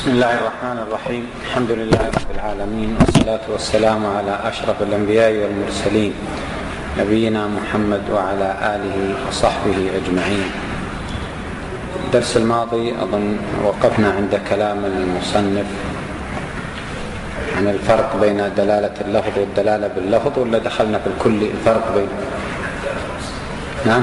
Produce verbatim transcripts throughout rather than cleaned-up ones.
بسم الله الرحمن الرحيم. الحمد لله رب العالمين، والصلاة والسلام على أشرف الأنبياء والمرسلين نبينا محمد وعلى آله وصحبه أجمعين. الدرس الماضي أظن وقفنا عند كلام المصنف عن الفرق بين دلالة اللفظ والدلالة باللفظ، ولا دخلنا في الكل الفرق بين نعم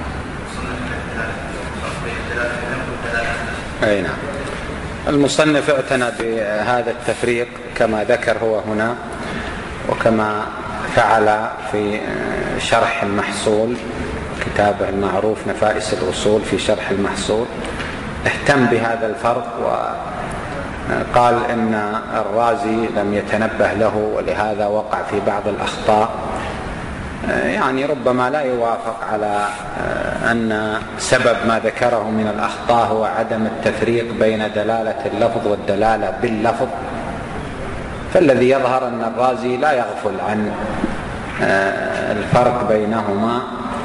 أي نعم. المصنف اعتنى بهذا التفريق كما ذكر هو هنا، وكما فعل في شرح المحصول، كتابه المعروف نفائس الأصول في شرح المحصول، اهتم بهذا الفرق وقال إن الرازي لم يتنبه له، ولهذا وقع في بعض الأخطاء. يعني ربما لا يوافق على أن سبب ما ذكره من الأخطاء هو عدم التفريق بين دلالة اللفظ والدلالة باللفظ، فالذي يظهر أن الرازي لا يغفل عن الفرق بينهما،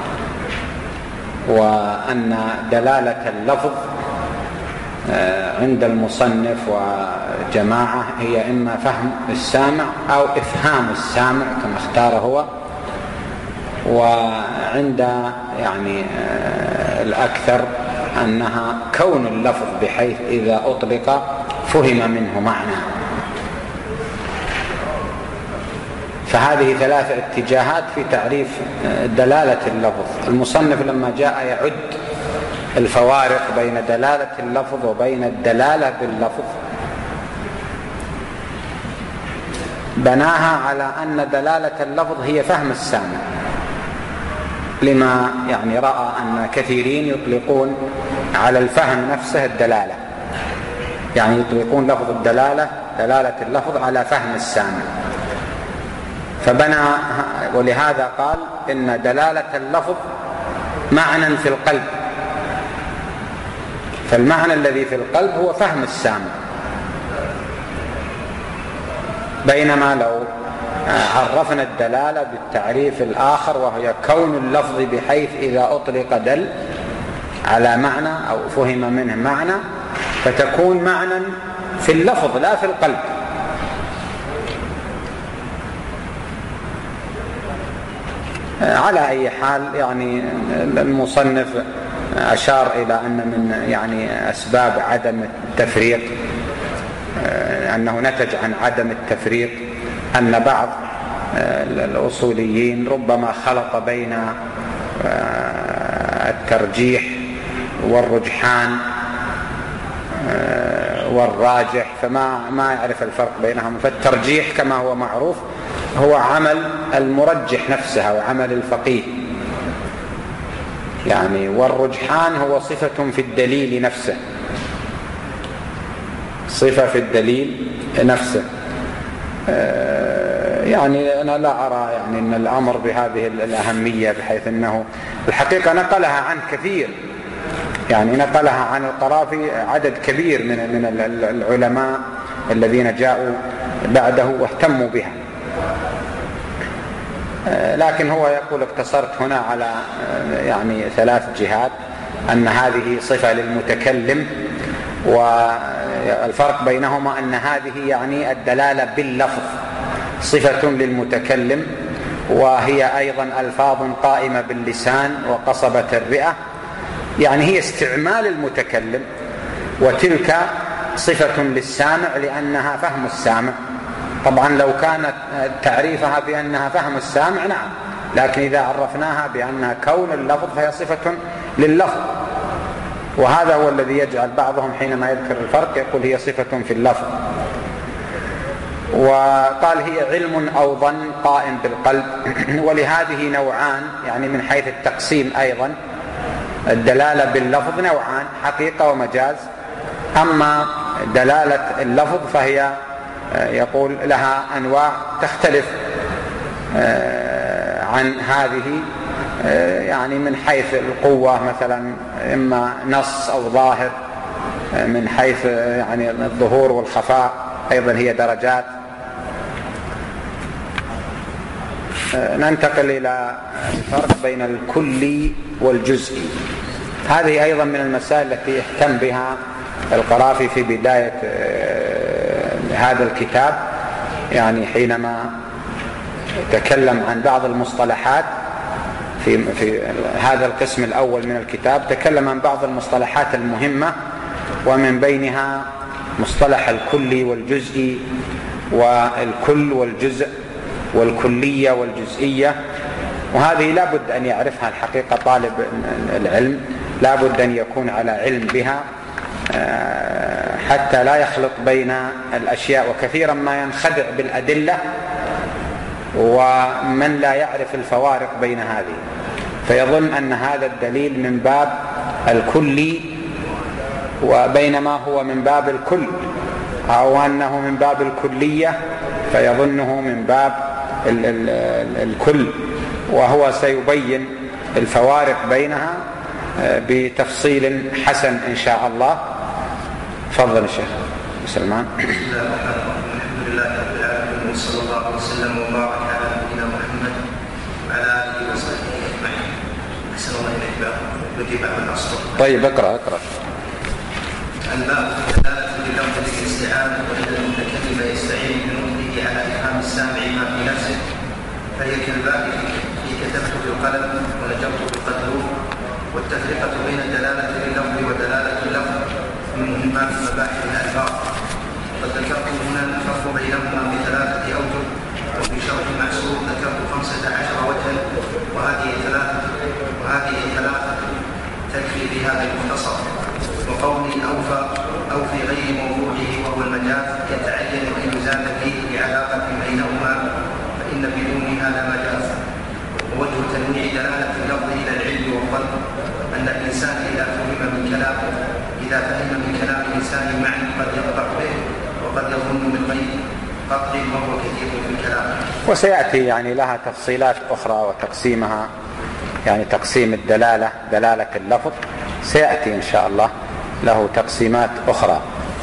وأن دلالة اللفظ عند المصنف وجماعة هي إما فهم السامع أو إفهام السامع كما اختار هو، وعند يعني الأكثر أنها كون اللفظ بحيث إذا أطلق فهم منه معنى. فهذه ثلاث اتجاهات في تعريف دلالة اللفظ. المصنف لما جاء يعد الفوارق بين دلالة اللفظ وبين الدلالة باللفظ بناها على أن دلالة اللفظ هي فهم السامع، لما يعني رأى أن كثيرين يطلقون على الفهم نفسه الدلالة، يعني يطلقون لفظ الدلالة دلالة اللفظ على فهم السامع، فبنى ولهذا قال إن دلالة اللفظ معنى في القلب، فالمعنى الذي في القلب هو فهم السامع. بينما لو عرفنا الدلالة بالتعريف الآخر وهي كون اللفظ بحيث إذا أطلق دل على معنى أو فهم منه معنى، فتكون معنى في اللفظ لا في القلب. على أي حال يعني المصنف أشار إلى أن من يعني أسباب عدم التفريق، أنه نتج عن عدم التفريق أن بعض الأصوليين ربما خلط بين الترجيح والرجحان والراجح، فما ما يعرف الفرق بينهم. فالترجيح كما هو معروف هو عمل المرجح نفسه وعمل الفقيه يعني، والرجحان هو صفة في الدليل نفسه، صفة في الدليل نفسه. يعني أنا لا أرى يعني أن الأمر بهذه الأهمية، بحيث أنه الحقيقة نقلها عن كثير، يعني نقلها عن القرافي عدد كبير من من العلماء الذين جاءوا بعده واهتموا بها، لكن هو يقول اقتصرت هنا على يعني ثلاث جهات: أن هذه صفة للمتكلم، والفرق بينهما أن هذه يعني الدلالة باللفظ صفة للمتكلم، وهي أيضا ألفاظ قائمة باللسان وقصبة الرئة، يعني هي استعمال المتكلم، وتلك صفة للسامع لأنها فهم السامع. طبعا لو كانت تعريفها بأنها فهم السامع نعم، لكن إذا عرفناها بأنها كون اللفظ فهي صفة لللفظ، وهذا هو الذي يجعل بعضهم حينما يذكر الفرق يقول هي صفة في اللفظ. وقال هي علم أو ظن قائم بالقلب، ولهذه نوعان يعني من حيث التقسيم أيضا. الدلالة باللفظ نوعان: حقيقة ومجاز. أما دلالة اللفظ فهي يقول لها أنواع تختلف عن هذه، يعني من حيث القوة مثلا إما نص أو ظاهر، من حيث يعني الظهور والخفاء أيضا هي درجات. ننتقل إلى الفرق بين الكلي والجزئي. هذه أيضا من المسائل التي اهتم بها القرافي في بداية هذا الكتاب، يعني حينما تكلم عن بعض المصطلحات في في هذا القسم الأول من الكتاب، تكلم عن بعض المصطلحات المهمة، ومن بينها مصطلح الكلي والجزئي، والكل والجزء، والكلية والجزئية، وهذه لا بد أن يعرفها الحقيقة طالب العلم، لا بد أن يكون على علم بها حتى لا يخلط بين الأشياء. وكثيرا ما ينخدع بالأدلة ومن لا يعرف الفوارق بين هذه، فيظن أن هذا الدليل من باب الكلي وبينما هو من باب الكل، أو أنه من باب الكلية فيظنه من باب ال ال الكل، وهو سيبين الفوارق بينها بتفصيل حسن إن شاء الله. تفضل الشيخ سلمان. الحمد لله رب العالمين، وصلى الله وسلم وبارك على نبينا محمد وعلى آله وصحبه أجمعين. أحسن الله إليك. بدي بعض الأسطر. طيب اقرأ اقرأ. الباب في الدلالة بلفظ الاستعانة، وإن المتكلم يستعين بنطقه على إفهام السامع ما في نفسه، فهي كالباب في كتبت بالقلم ونجرت بالقدلوب. والتفرقة بين الدلالة باللفظ ودلالة اللفظ من مهمات مباحث الألفاظ، قد ذكرت هنا الفرق بينهما بثلاثة أوجه، وفي شرح المحصول ذكرت خمسة عشر وجها، وهذه ثلاثة وهذه ثلاثة تكفي في هذا المختصر. وقولي أوفى أو في غير موضوعه وهو المجاز يتعين أن يزال فيه بعلاقة بينهما، فإن بدونها لا مجاز. ووجه تنويع دلالة اللفظ إلى العلم والظن أن الإنسان إذا فهم من كلامه إذا فهم من كلام الإنسان معنى قد يقطع به وقد يظن من غير قطع وهو كثير في الكلام. وسيأتي يعني لها تفصيلات أخرى وتقسيمها، يعني تقسيم الدلالة دلالة اللفظ سيأتي إن شاء الله له تقسيمات أخرى.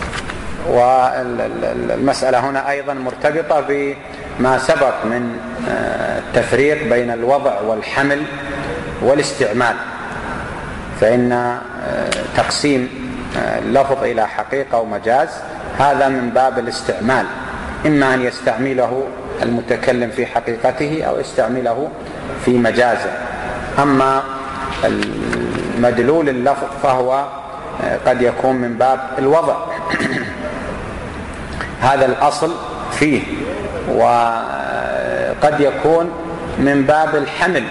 والمسألة هنا أيضا مرتبطة بما سبق من التفريق بين الوضع والحمل والاستعمال، فإن تقسيم اللفظ إلى حقيقة ومجاز هذا من باب الاستعمال، إما أن يستعمله المتكلم في حقيقته أو يستعمله في مجازه. أما مدلول اللفظ فهو قد يكون من باب الوضع هذا الأصل فيه، وقد يكون من باب الحمل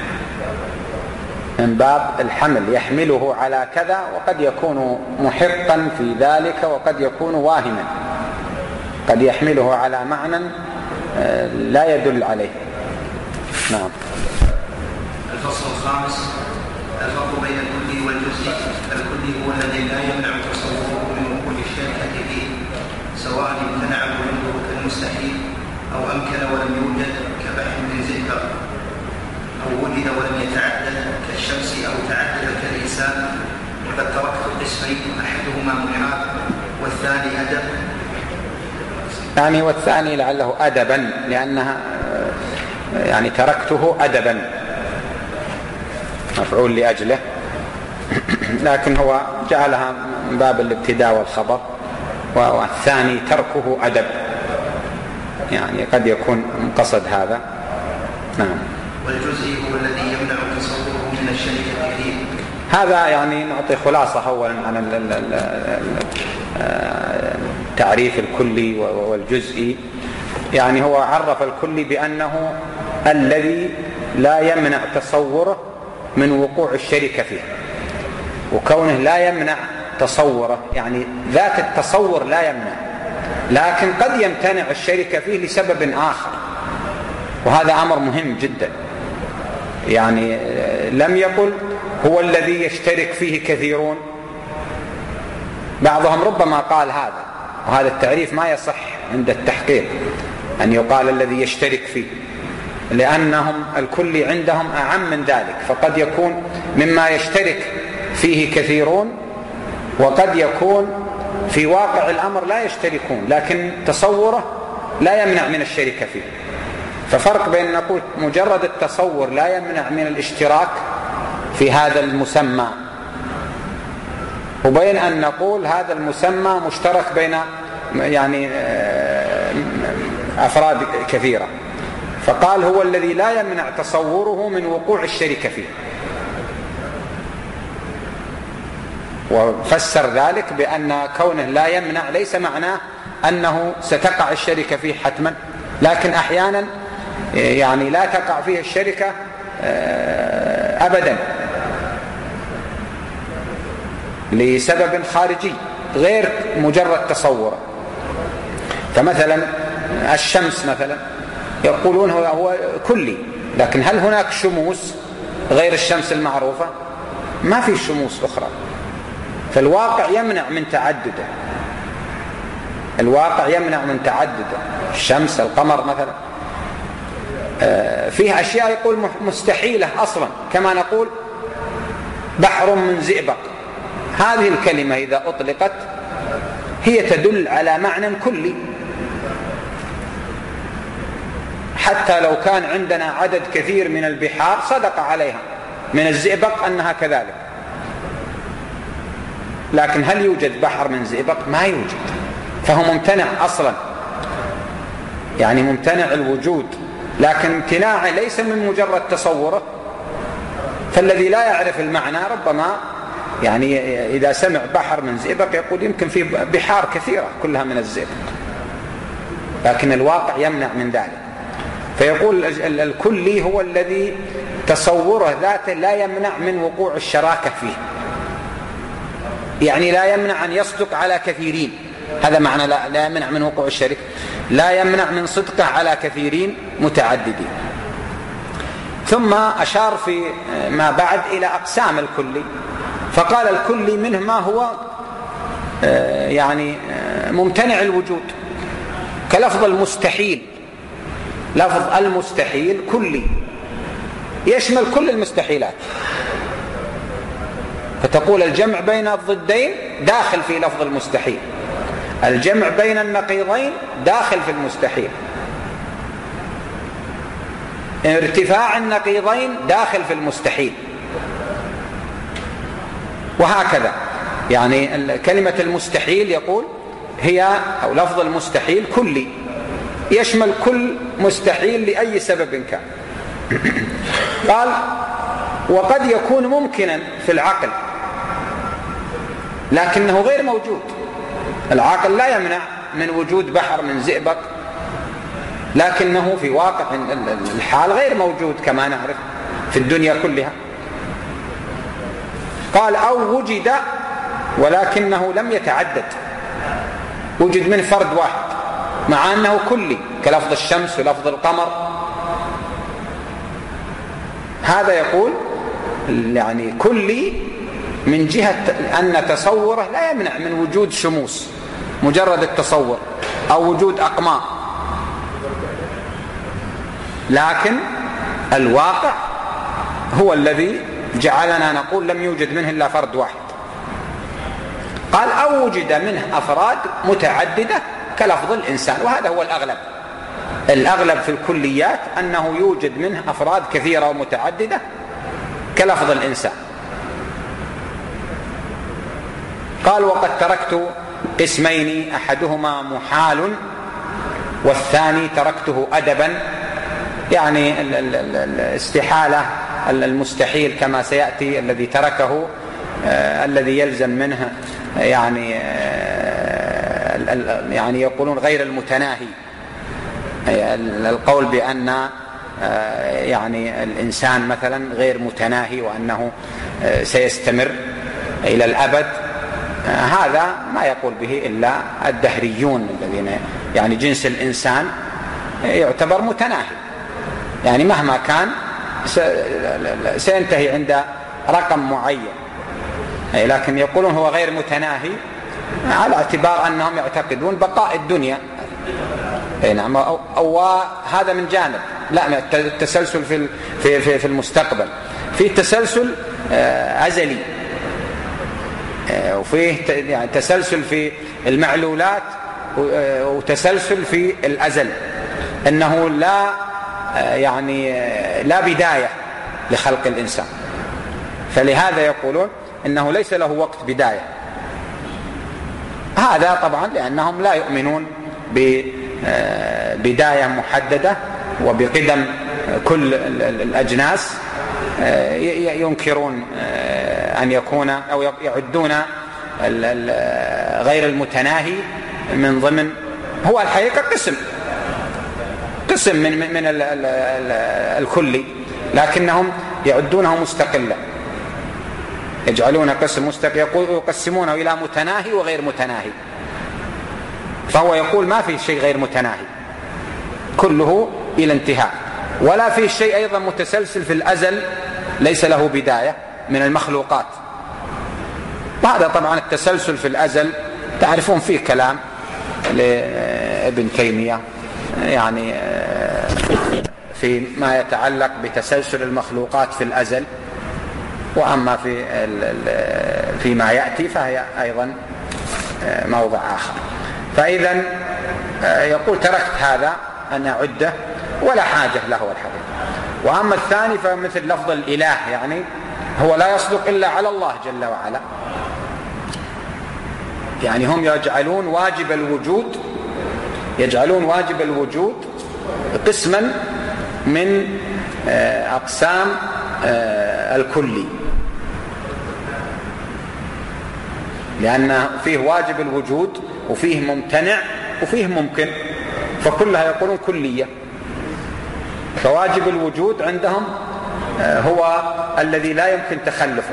من باب الحمل يحمله على كذا، وقد يكون محقا في ذلك وقد يكون واهما، قد يحمله على معنى لا يدل عليه. نعم. الفصل الخامس الفرق بين الكلي والجزئي. الكلي هو الذي لا يمنع تصوره من وقوع الشركة فيه، سواء امتنع وجوده كالمستحيل أو أمكن ولم يوجد كبحث من زئبق، أو وجد ولم يتعدد كالشمس أو تعدد كالإنسان. وقد تركت قسمين، أحدهما محال والثاني أدب. يعني والثاني لعله أدبا، لأنها يعني تركته أدبا مفعول لأجله، لكن هو جعلها من باب الابتداء والخبر، والثاني تركه أدب، يعني قد يكون قصد هذا. نعم. والجزئي هو الذي يمنع تصوره من الشركة فيه. هذا يعني نعطي خلاصة أولا عن تعريف الكلي والجزئي. يعني هو عرف الكلي بأنه الذي لا يمنع تصوره من وقوع الشركة فيه، وكونه لا يمنع تصوره يعني ذات التصور لا يمنع، لكن قد يمتنع الشركة فيه لسبب آخر، وهذا أمر مهم جدا. يعني لم يقل هو الذي يشترك فيه كثيرون، بعضهم ربما قال هذا، وهذا التعريف ما يصح عند التحقيق أن يقال الذي يشترك فيه، لأنهم الكل عندهم أعم من ذلك، فقد يكون مما يشترك فيه كثيرون، وقد يكون في واقع الأمر لا يشتركون، لكن تصوره لا يمنع من الشركة فيه. ففرق بين نقول مجرد التصور لا يمنع من الاشتراك في هذا المسمى، وبين أن نقول هذا المسمى مشترك بين يعني أفراد كثيرة. فقال هو الذي لا يمنع تصوره من وقوع الشركة فيه، وفسر ذلك بأن كونه لا يمنع ليس معناه أنه ستقع الشركة فيه حتما، لكن أحيانا يعني لا تقع فيه الشركة أبدا لسبب خارجي غير مجرد تصوره. فمثلا الشمس مثلا يقولون هو, هو كلي، لكن هل هناك شموس غير الشمس المعروفة؟ ما في شموس أخرى. فالواقع يمنع من تعدده، الواقع يمنع من تعدده، الشمس القمر مثلا. فيه أشياء يقول مستحيلة أصلا، كما نقول بحر من زئبق. هذه الكلمة إذا أطلقت هي تدل على معنى كلي، حتى لو كان عندنا عدد كثير من البحار صدق عليها من الزئبق أنها كذلك، لكن هل يوجد بحر من زئبق؟ ما يوجد، فهو ممتنع أصلا، يعني ممتنع الوجود. لكن امتناعه ليس من مجرد تصوره، فالذي لا يعرف المعنى ربما يعني إذا سمع بحر من زئبق يقول يمكن في بحار كثيرة كلها من الزئبق، لكن الواقع يمنع من ذلك. فيقول الكلي هو الذي تصوره ذاته لا يمنع من وقوع الشراكة فيه، يعني لا يمنع أن يصدق على كثيرين، هذا معنى لا, لا يمنع من وقوع الشرك، لا يمنع من صدقه على كثيرين متعددين. ثم أشار في ما بعد إلى أقسام الكلي، فقال الكلي منه ما هو يعني ممتنع الوجود، كلفظ المستحيل. لفظ المستحيل كلي يشمل كل المستحيلات، فتقول الجمع بين الضدين داخل في لفظ المستحيل، الجمع بين النقيضين داخل في المستحيل، ارتفاع النقيضين داخل في المستحيل، وهكذا. يعني كلمة المستحيل يقول هي أو لفظ المستحيل كلي يشمل كل مستحيل لأي سبب كان. قال وقد يكون ممكنا في العقل لكنه غير موجود. العقل لا يمنع من وجود بحر من زئبق، لكنه في واقع الحال غير موجود كما نعرف في الدنيا كلها. قال أو وجد ولكنه لم يتعدد، وجد من فرد واحد مع أنه كلي كلفظ الشمس ولفظ القمر. هذا يقول يعني كلي من جهة أن تصوره لا يمنع من وجود شموس مجرد التصور أو وجود أقمار، لكن الواقع هو الذي جعلنا نقول لم يوجد منه إلا فرد واحد. قال أو وجد منه أفراد متعددة كلفظ الإنسان، وهذا هو الأغلب. الأغلب في الكليات أنه يوجد منه أفراد كثيرة ومتعددة كلفظ الإنسان. قال وقد تركت قسمين أحدهما محال والثاني تركته أدبا، يعني الاستحالة المستحيل كما سيأتي الذي تركه آه الذي يلزم منه يعني آه يعني يقولون غير المتناهي، القول بأن آه يعني الإنسان مثلا غير متناهي وأنه آه سيستمر إلى الأبد، آه هذا ما يقول به إلا الدهريون الذين يعني جنس الإنسان يعتبر متناهي، يعني مهما كان سينتهي عند رقم معين، لكن يقولون هو غير متناهي على اعتبار أنهم يعتقدون بقاء الدنيا. نعم، أو, أو هذا من جانب. لا، التسلسل في في في المستقبل، في تسلسل أزلي، وفيه يعني تسلسل في المعلولات وتسلسل في الأزل، أنه لا يعني لا بداية لخلق الإنسان، فلهذا يقولون إنه ليس له وقت بداية هذا طبعا لأنهم لا يؤمنون ببداية محددة وبقدم كل الأجناس، ينكرون أن يكون أو يعدون غير المتناهي من ضمن، هو الحقيقة قسم قسم من من الكلي، لكنهم يعدونه مستقلا، يجعلون قسم مستقل، يقسمونه إلى متناهي وغير متناهي. فهو يقول ما في شيء غير متناهي، كله إلى انتهاء، ولا في شيء أيضا متسلسل في الأزل ليس له بداية من المخلوقات. وهذا طبعا التسلسل في الأزل تعرفون فيه كلام لابن تيمية يعني في ما يتعلق بتسلسل المخلوقات في الأزل، وأما في فيما يأتي فهي أيضا موضع آخر. فإذا يقول تركت هذا أن أعده ولا حاجة له الحقيقة. وأما الثاني فمثل لفظ الإله، يعني هو لا يصدق إلا على الله جل وعلا، يعني هم يجعلون واجب الوجود يجعلون واجب الوجود قسما من أقسام الكلي، لأن فيه واجب الوجود وفيه ممتنع وفيه ممكن، فكلها يقولون كلية. فواجب الوجود عندهم هو الذي لا يمكن تخلفه،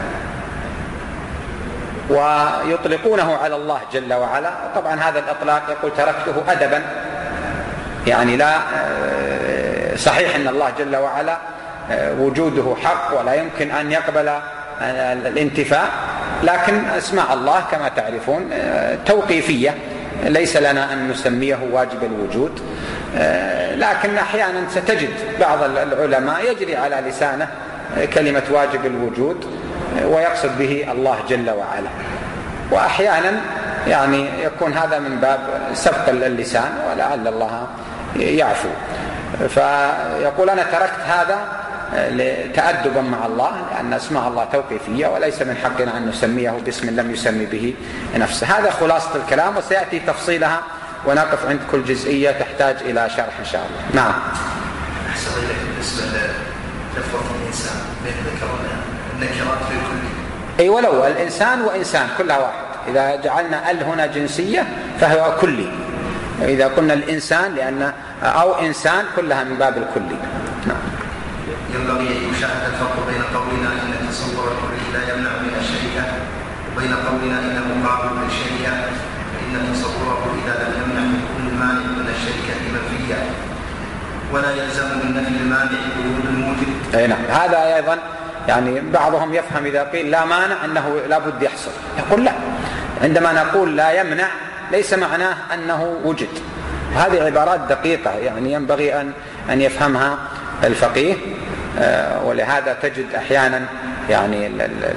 ويطلقونه على الله جل وعلا. طبعا هذا الإطلاق يقول تركته أدبا، يعني لا صحيح أن الله جل وعلا وجوده حق ولا يمكن أن يقبل الانتفاء، لكن أسماء الله كما تعرفون توقيفية، ليس لنا أن نسميه واجب الوجود، لكن أحيانا ستجد بعض العلماء يجري على لسانه كلمة واجب الوجود ويقصد به الله جل وعلا، وأحيانا يعني يكون هذا من باب سبق اللسان ولعل الله يعفو. فيقول أنا تركت هذا تأدبا مع الله، لأن اسماء الله توقيفية وليس من حقنا أن نسميه باسم لم يسمي به نفسه. هذا خلاصة الكلام، وسيأتي تفصيلها ونقف عند كل جزئية تحتاج إلى شرح إن شاء الله. نعم. أحسن إليك. بالنسبة للفظ الإنسان ذكرنا النكرات في كل، أي ولو الإنسان وإنسان كلها واحد، إذا جعلنا ال هنا جنسية فهو كلي، إذا قلنا الإنسان لأن أو إنسان كلها من باب الكلي. نعم. ينبغي أن يشاهد الفرق بين قولنا إن تصور الكل لا يمنع من الشركة وبين قولنا إنه مقابل للشركة، فإن تصوره إذا لم يمنع من كل مانع من الشركة منفية، ولا يلزم من نفي المانع وجود الموجب. أي نعم. هذا أيضا يعني بعضهم يفهم إذا قيل لا مانع أنه لا بد يحصل، يقول لا، عندما نقول لا يمنع ليس معناه أنه وجد. هذه عبارات دقيقة يعني ينبغي أن أن يفهمها الفقيه، ولهذا تجد أحيانا يعني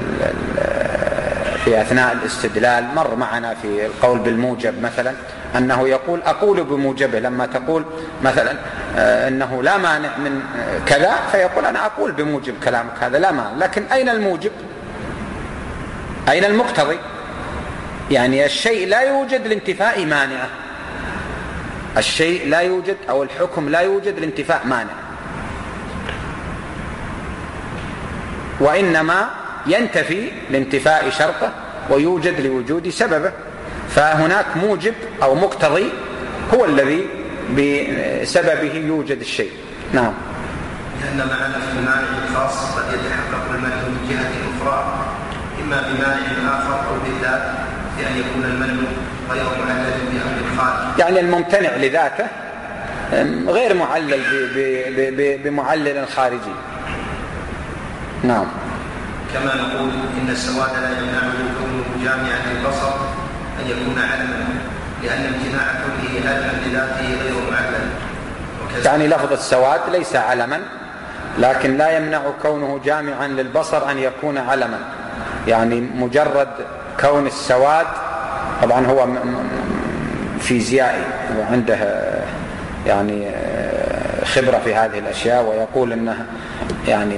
في أثناء الاستدلال مر معنا في القول بالموجب مثلا أنه يقول أقول بموجبه، لما تقول مثلا أنه لا مانع من كذا فيقول أنا أقول بموجب كلامك هذا لا مانع، لكن أين الموجب؟ أين المقتضي؟ يعني الشيء لا يوجد لانتفاء مانعه، الشيء لا يوجد أو الحكم لا يوجد لانتفاء مانع، وإنما ينتفي لانتفاء شرطه ويوجد لوجود سببه. فهناك موجب أو مقتضي هو الذي بسببه يوجد الشيء. نعم. لأن معنى في المانع الخاص قد يتحقق المنع من جهة أخرى، إما بمانع آخر أو بالذات، بأن يكون المنع غير معلل بأمر الخالق، يعني الممتنع لذاته غير معلل بمعلل خارجي. نعم. كما نقول إن السواد لا يمنعه كونه جامعا للبصر أن يكون علما، لأن امتناع كونه علما لذاته غير معلل. يعني لفظ السواد ليس علما، لكن لا يمنع كونه جامعا للبصر أن يكون علما، يعني مجرد كون السواد، طبعا هو فيزيائي وعنده يعني خبرة في هذه الأشياء، ويقول أنه يعني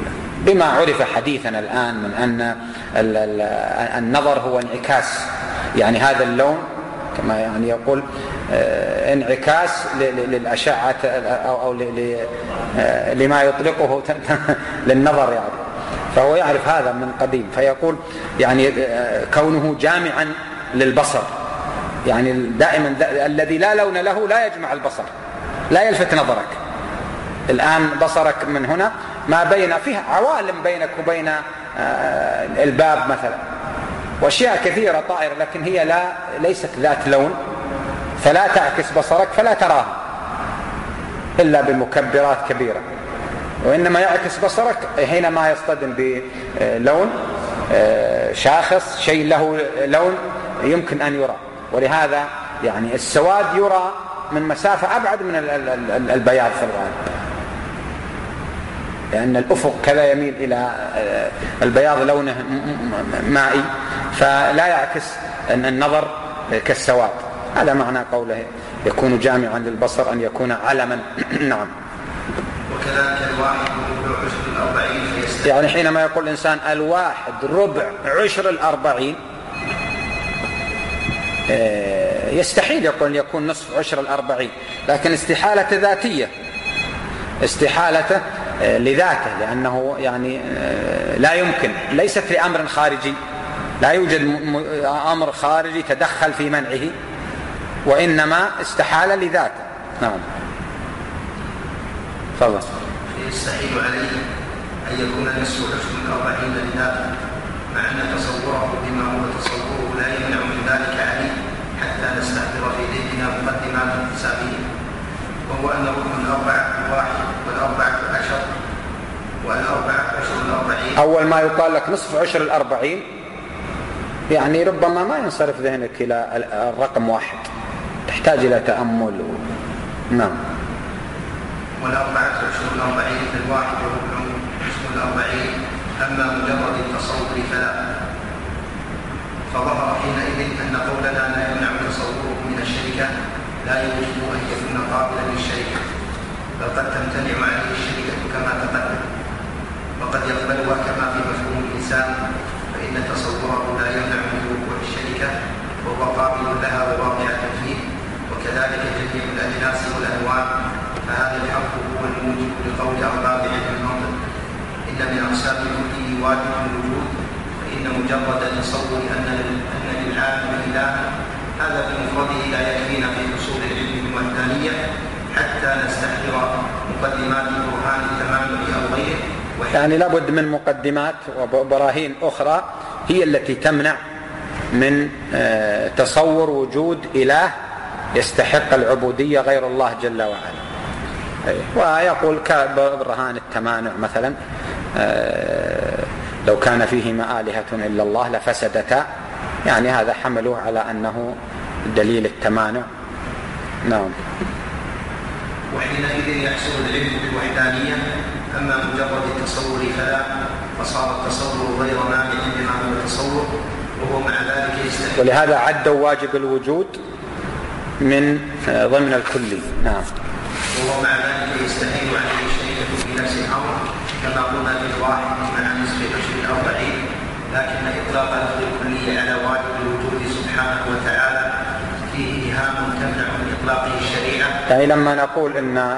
بما عرف حديثنا الآن من أن النظر هو انعكاس يعني هذا اللون كما يعني يقول انعكاس للأشعة أو لما يطلقه للنظر يعني، فهو يعرف هذا من قديم، فيقول يعني كونه جامعا للبصر، يعني دائما الذي لا لون له لا يجمع البصر، لا يلفت نظرك. الآن بصرك من هنا ما بين فيه عوالم بينك وبين الباب مثلا، وأشياء كثيرة طائرة، لكن هي لا ليست ذات لون، فلا تعكس بصرك فلا تراها إلا بمكبرات كبيرة، وإنما يعكس بصرك حينما يصطدم بلون شاخص، شيء له لون يمكن أن يرى. ولهذا يعني السواد يرى من مسافة أبعد من البياض في الغالب، لأن الأفق كذا يميل إلى البياض لونه مائي، فلا يعكس النظر كالسواد. هذا معنى قوله يكون جامعا للبصر، أن يكون علما. نعم. وكذلك الواحد ربع عشر الأربعين، يعني حينما يقول الإنسان الواحد ربع عشر الأربعين، يستحيل يقول يكون نصف عشر الأربعين، لكن استحالة ذاتية، استحالة لذاته، لأنه يعني لا يمكن، ليست لأمر خارجي، لا يوجد أمر خارجي تدخل في منعه، وإنما استحال لذاته. نعم. فضل. يستحيل عليه أن يكون نصف عشر الأربعين لذاته، مع أن تصوره بما هو تصوره لا يمنع من ذلك عليه، حتى نستحضر في ذهننا مقدمات حسابه، وهو أن ركن الأربع واحد والأربعة عشر والأربعة عشر الأربعين. أول ما يقال لك نصف عشر الأربعين يعني ربما ما ينصرف ذهنك إلى الرقم واحد، تحتاج إلى تأمل و... نعم. والأربعة عشر الأربعين في الواحد وربع عشر الأربعين، أما مجرد التصور فلا. فظهر حينئذ أن قولنا لا يمنع تصوره من الشركة لا يوجب أن يكون قابلا للشركة، بل قد تمتنع عليه الشركة كما تقدم، وقد يقبلها كما في مفهوم الإنسان، فإن تصوره لا يمنع من وقوع الشركة وهو قابل لها وواقعة فيه، وكذلك جميع الأجناس والألوان. فهذا الحق هو الموجب لقول أرباب علم المنطق إن من أقسام كله واجب الوجود، فإن مجرد تصور أن أن للعالم إلها هذا بمفرده لا يكفينا في حصول العلم بالوحدانية، حتى نستحضر مقدمات برهان التمامع أو غيره. يعني لابد من مقدمات وبراهين أخرى هي التي تمنع من تصور وجود إله يستحق العبودية غير الله جل وعلا. ويقول كبرهان التمانع مثلا، لو كان فيهما آلهة إلا الله لفسدتا، يعني هذا حملوه على أنه دليل التمانع. نعم. وحينئذ يحصل العلم بالوحدانية. أما مجرد التصور فلا، فصار التصور غير مانع لما هو تصور، وهو مع ذلك يستحيل. ولهذا عدوا واجب الوجود من ضمن الكلي. نعم. وهو مع ذلك يستحيل عليه الشركة في نفس الأمر، كما قلنا في الواحد مع نصف عشر الأربعين، لكن إطلاق لفظ الكلية على واجب الوجود سبحانه وتعالى فيه إيهام تمنع من إطلاقه الشريعة. يعني لما نقول إن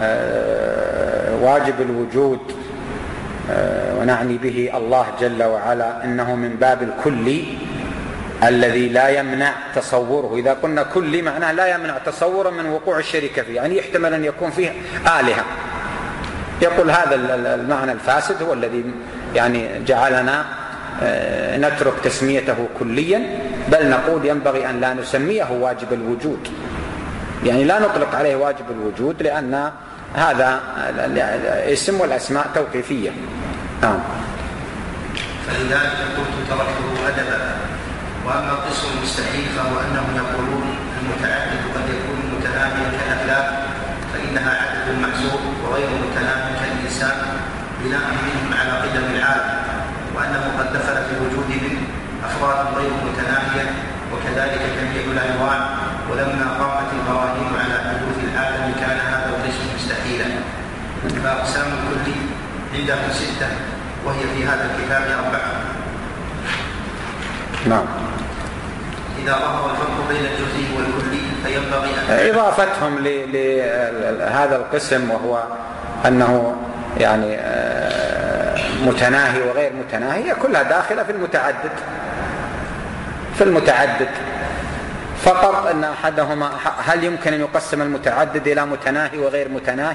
واجب الوجود ونعني به الله جل وعلا إنه من باب الكلي الذي لا يمنع تصوره. إذا قلنا كلي معناه لا يمنع تصوره من وقوع الشركة فيه، يعني يحتمل أن يكون فيه آلهة. يقول هذا المعنى الفاسد هو الذي يعني جعلنا نترك تسميته كليا، بل نقول ينبغي أن لا نسميه واجب الوجود، يعني لا نطلق عليه واجب الوجود، لأن هذا اسم والأسماء توقيفية. نعم. فلذلك قلت تركته أدبا. وأما القسم المستحيل فهو أنهم يقولون المتعدد قد يكون متناهيا كالأفلاك، فإنها عدد محسوب وغير متناهي كالإنسان بناء منهم على قدم العالم، وأنه قد دخل في وجودهم أفراد غير متناهية، وكذلك جميع الألوان. ولما قامت البراهين على حدوث العالم كان هذا القسم مستحيلا. فأقسام الكل عندهم ستة، وهي في هذا الكتاب أربعة. نعم. إذا ظهر الفرق بين الجزئي والكلي فينبغي أن إضافتهم لهذا القسم، وهو أنه يعني متناهي وغير متناهي، كلها داخلة في المتعدد في المتعدد فقط أن أحدهما هل يمكن أن يقسم المتعدد إلى متناهي وغير متناهي،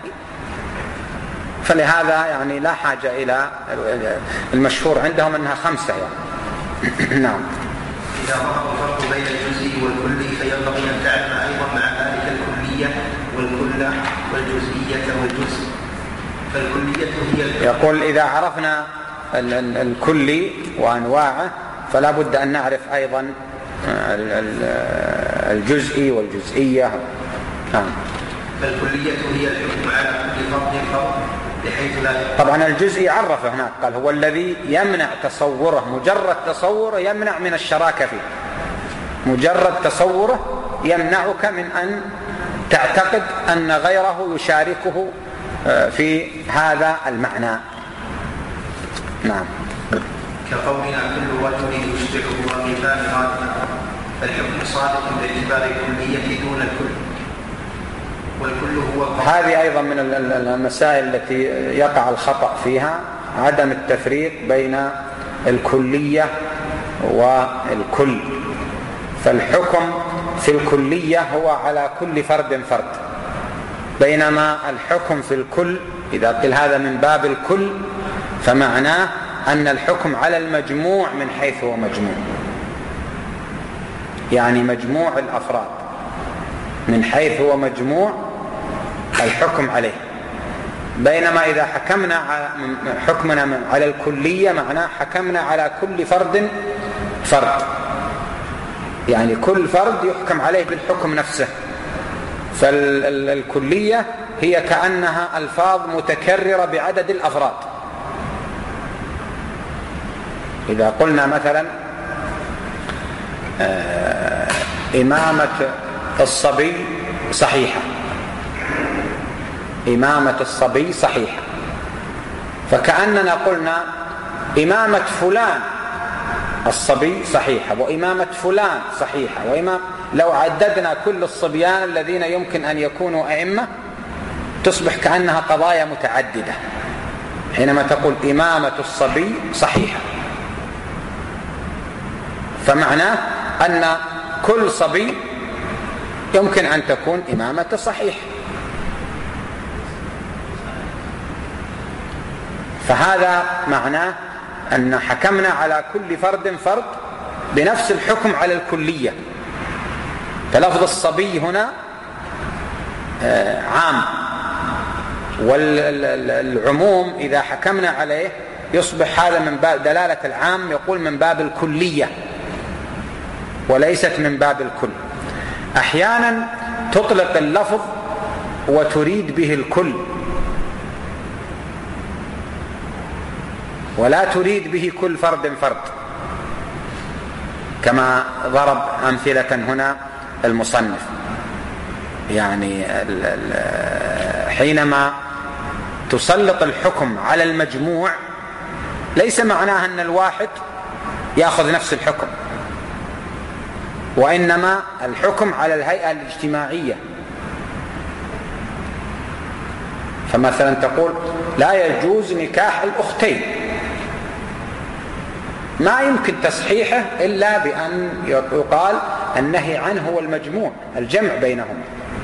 فلهذا يعني لا حاجة إلى المشهور عندهم أنها خمسة يعني. نعم. إذا ظهر الفرق بين الجزئي والكلي فينبغي أن تعلم أيضا مع ذلك الكلية والكل والجزئية والجزء. فالكلية هي يقول إذا عرفنا الكلي وأنواعه فلا بد أن نعرف أيضا الجزئي والجزئية. نعم. فالكلية هي الحكم على كل فرد فرد بحيث لا يقع. طبعا الجزئي عرفه هناك قال هو الذي يمنع تصوره، مجرد تصوره يمنع من الشراكة فيه، مجرد تصوره يمنعك من أن تعتقد أن غيره يشاركه في هذا المعنى. نعم. كقولنا كل رجل يشبعه وقفان غالبا، فالحكم صادق باعتبار الكلية دون الكل، والكل هو القول. هذه أيضا من المسائل التي يقع الخطأ فيها، عدم التفريق بين الكلية والكل. فالحكم في الكلية هو على كل فرد فرد، بينما الحكم في الكل إذا قيل هذا من باب الكل فمعناه أن الحكم على المجموع من حيث هو مجموع، يعني مجموع الأفراد من حيث هو مجموع الحكم عليه. بينما إذا حكمنا حكمنا على الكلية معناه حكمنا على كل فرد فرد، يعني كل فرد يحكم عليه بالحكم نفسه. فالكلية هي كأنها ألفاظ متكررة بعدد الأفراد. إذا قلنا مثلا آه إمامة الصبي صحيحة، إمامة الصبي صحيحة، فكأننا قلنا إمامة فلان الصبي صحيحة وإمامة فلان صحيحة وإمام. لو عددنا كل الصبيان الذين يمكن أن يكونوا أئمة تصبح كأنها قضايا متعددة حينما تقول إمامة الصبي صحيحة، فمعناه أن كل صبي يمكن أن تكون إمامة صحيح. فهذا معناه أن حكمنا على كل فرد فرد بنفس الحكم على الكلية. فلفظ الصبي هنا عام، والعموم إذا حكمنا عليه يصبح هذا من باب دلالة العام، يقول من باب الكلية وليست من باب الكل. أحيانا تطلق اللفظ وتريد به الكل ولا تريد به كل فرد فرد، كما ضرب أمثلة هنا المصنف. يعني حينما تسلط الحكم على المجموع ليس معناها أن الواحد يأخذ نفس الحكم، وإنما الحكم على الهيئة الاجتماعية. فمثلا تقول لا يجوز نكاح الأختين، ما يمكن تصحيحه إلا بأن يقال النهي عنه هو المجموع، الجمع بينهم.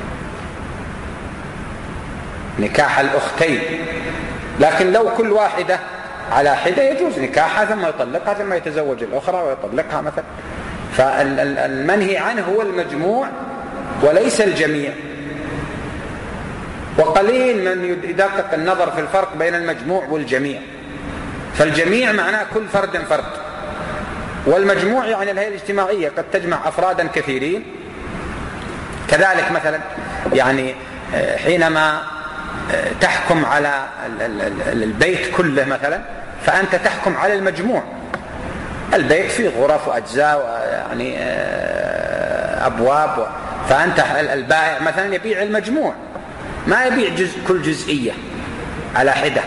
نكاح الأختين، لكن لو كل واحدة على حدة يجوز نكاحها ثم يطلقها ثم يتزوج الأخرى ويطلقها مثلا. فالمنهي عنه هو المجموع وليس الجميع. وقليل من يدقق النظر في الفرق بين المجموع والجميع. فالجميع معناه كل فرد فرد، والمجموع يعني الهيئة الاجتماعية قد تجمع أفرادا كثيرين. كذلك مثلا يعني حينما تحكم على البيت كله مثلا فأنت تحكم على المجموع. البيت فيه غرف وأجزاء يعني أبواب، فأنت البائع مثلا يبيع المجموع، ما يبيع جزء كل جزئية على حدة.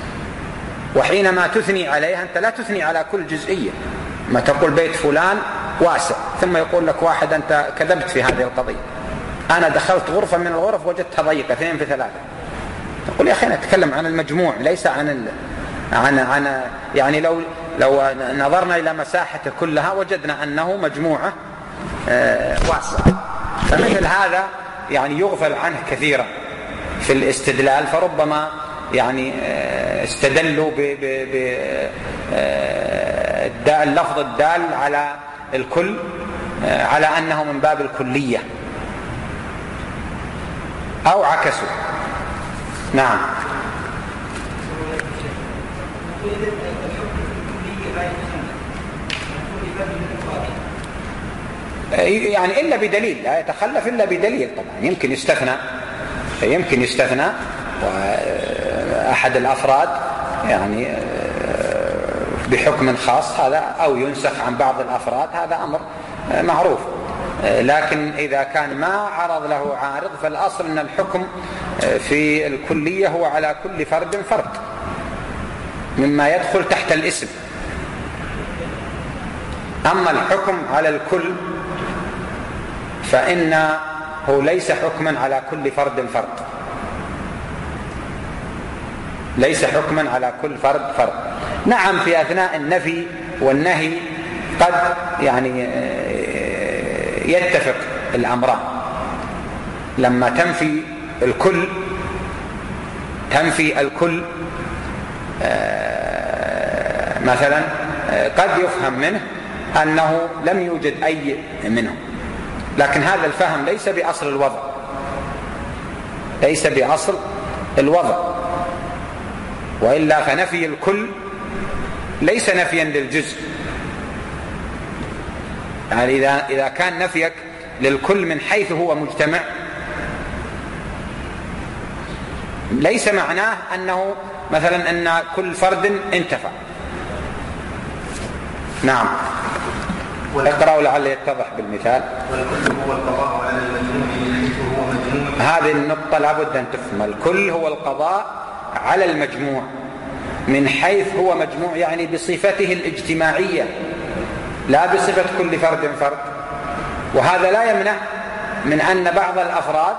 وحينما تثني عليها أنت لا تثني على كل جزئية، ما تقول بيت فلان واسع، ثم يقول لك واحد أنت كذبت في هذه القضية، أنا دخلت غرفة من الغرف وجدتها ضيقة اثنين في ثلاثة. تقول يا أخي نتكلم عن المجموع ليس عن ال... عن عن يعني لو لو نظرنا إلى مساحته كلها وجدنا أنه مجموعة آه واسعة. فمثل هذا يعني يغفل عنه كثيرا في الاستدلال، فربما يعني آه استدلوا باللفظ الدال على الكل آه على أنه من باب الكلية أو عكسوا. نعم. يعني إلا بدليل، لا يتخلف إلا بدليل. طبعا يمكن يستثنى يمكن يستثنى وأحد الأفراد يعني بحكم خاص هذا، أو ينسخ عن بعض الأفراد، هذا أمر معروف. لكن إذا كان ما عرض له عارض فالأصل أن الحكم في الكلية هو على كل فرد فرد مما يدخل تحت الاسم. أما الحكم على الكل فإنه ليس حكما على كل فرد فرد، ليس حكما على كل فرد فرد. نعم في أثناء النفي والنهي قد يعني يتفق الأمران، لما تنفي الكل تنفي الكل مثلا قد يفهم منه أنه لم يوجد أي منهم، لكن هذا الفهم ليس بأصل الوضع، ليس بأصل الوضع، وإلا فنفي الكل ليس نفيا للجزء. يعني إذا إذا كان نفيك للكل من حيث هو مجتمع ليس معناه أنه مثلا أن كل فرد انتفع. نعم. اقرأوا لعل يتضح بالمثال. والكل هو القضاء على المجموع من حيث هو مجموع. هذه النقطة لابد أن تفهم. الكل هو القضاء على المجموع من حيث هو مجموع، يعني بصفته الاجتماعية لا بصفة كل فرد فرد. وهذا لا يمنع من أن بعض الأفراد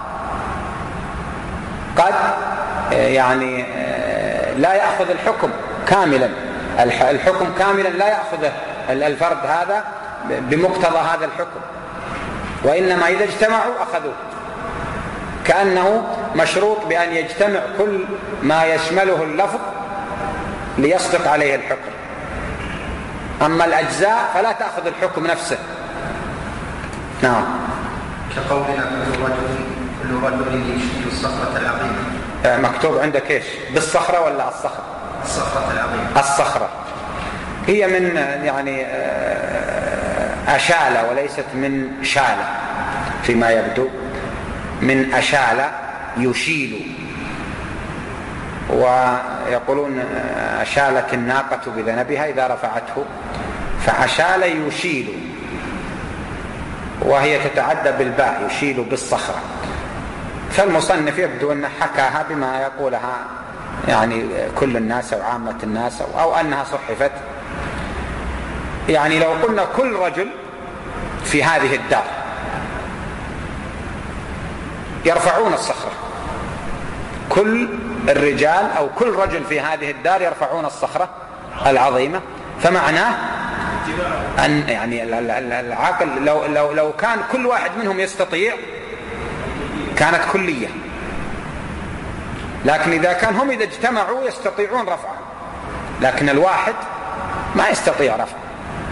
قد يعني لا يأخذ الحكم كاملا، الحكم كاملا لا يأخذه الفرد هذا بمقتضى هذا الحكم، وإنما إذا اجتمعوا أخذوه، كأنه مشروط بأن يجتمع كل ما يشمله اللفظ ليصدق عليه الحكم. أما الأجزاء فلا تأخذ الحكم نفسه. نعم. كقولنا كل رجل كل رجل يشيل الصخرة العظيمة. مكتوب عندك إيش؟ بالصخرة ولا الصخرة؟ الصخرة العظيمة. الصخرة هي من يعني أشالة وليست من شالة فيما يبدو، من أشالة يشيل، ويقولون أشالت الناقة بذنبها إذا رفعته، فأشال يشيل، وهي تتعدى بالباء يشيل بالصخرة. فالمصنف يبدو أن حكاها بما يقولها يعني كل الناس أو عامة الناس، أو, أو أنها صحفت. يعني لو قلنا كل رجل في هذه الدار يرفعون الصخرة، كل الرجال أو كل رجل في هذه الدار يرفعون الصخرة العظيمة، فمعناه أن يعني العقل لو, لو, لو كان كل واحد منهم يستطيع كانت كلية، لكن إذا كان هم إذا اجتمعوا يستطيعون رفعها، لكن الواحد ما يستطيع رفعها،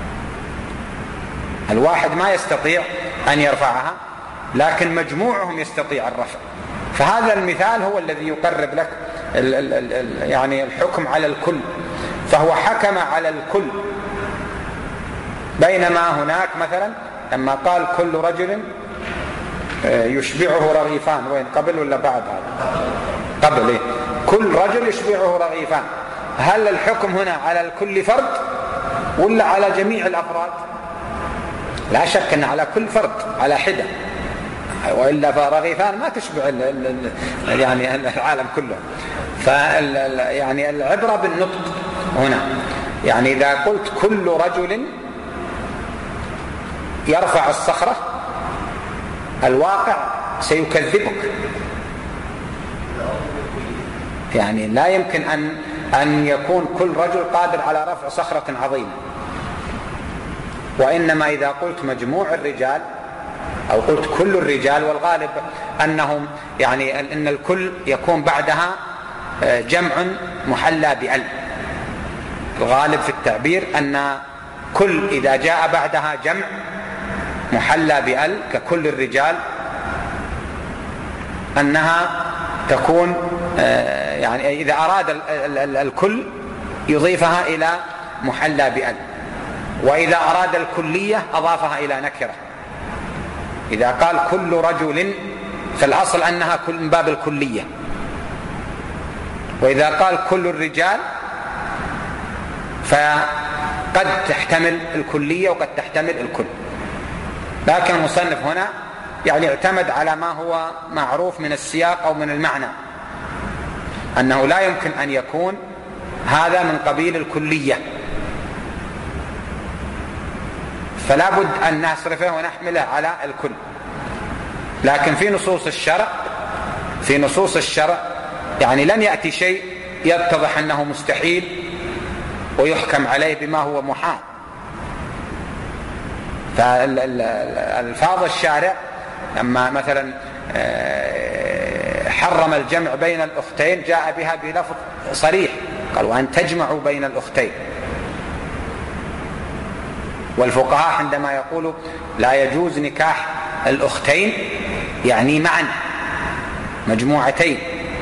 الواحد ما يستطيع أن يرفعها، لكن مجموعهم يستطيع الرفع. فهذا المثال هو الذي يقرب لك ال ال ال يعني الحكم على الكل، فهو حكم على الكل، بينما هناك مثلا لما قال كل رجل يشبعه رغيفان، وين قبل ولا بعد هذا؟ قبل. إيه؟ كل رجل يشبعه رغيفان، هل الحكم هنا على الكل فرد ولا على جميع الأفراد؟ لا شك أن على كل فرد على حدة، وإلا فرغيفان ما تشبع ال ال يعني العالم كله. فال يعني العبرة بالنطق هنا، يعني إذا قلت كل رجل يرفع الصخرة الواقع سيكذبك. يعني لا يمكن أن أن يكون كل رجل قادر على رفع صخرة عظيمة، وإنما إذا قلت مجموع الرجال أو قلت كل الرجال، والغالب أنهم يعني أن الكل يكون بعدها جمع محلى بأل. الغالب في التعبير أن كل إذا جاء بعدها جمع محلى بأل ككل الرجال أنها تكون يعني إذا أراد الكل يضيفها إلى محلى بأل، وإذا أراد الكلية أضافها إلى نكرة. إذا قال كل رجل فالأصل أنها من باب الكلية، وإذا قال كل الرجال فقد تحتمل الكلية وقد تحتمل الكل. لكن المصنف هنا يعني اعتمد على ما هو معروف من السياق أو من المعنى، أنه لا يمكن أن يكون هذا من قبيل الكلية، فلا بد أن نصرفه ونحمله على الكل. لكن في نصوص الشرع في نصوص الشرع يعني لن يأتي شيء يتضح أنه مستحيل ويحكم عليه بما هو محال. فالفاظ الشارع لما مثلا حرم الجمع بين الأختين جاء بها بلفظ صريح، قال وأن تجمعوا بين الأختين. والفقهاء عندما يقولوا لا يجوز نكاح الأختين يعني معا مجموعتين.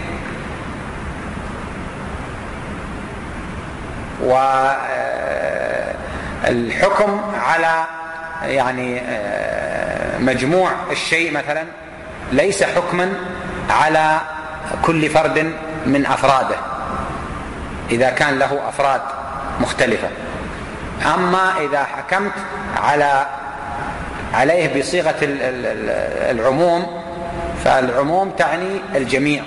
والحكم على يعني مجموع الشيء مثلا ليس حكما على كل فرد من أفراده إذا كان له أفراد مختلفة. أما إذا حكمت على عليه بصيغة العموم فالعموم تعني الجميع.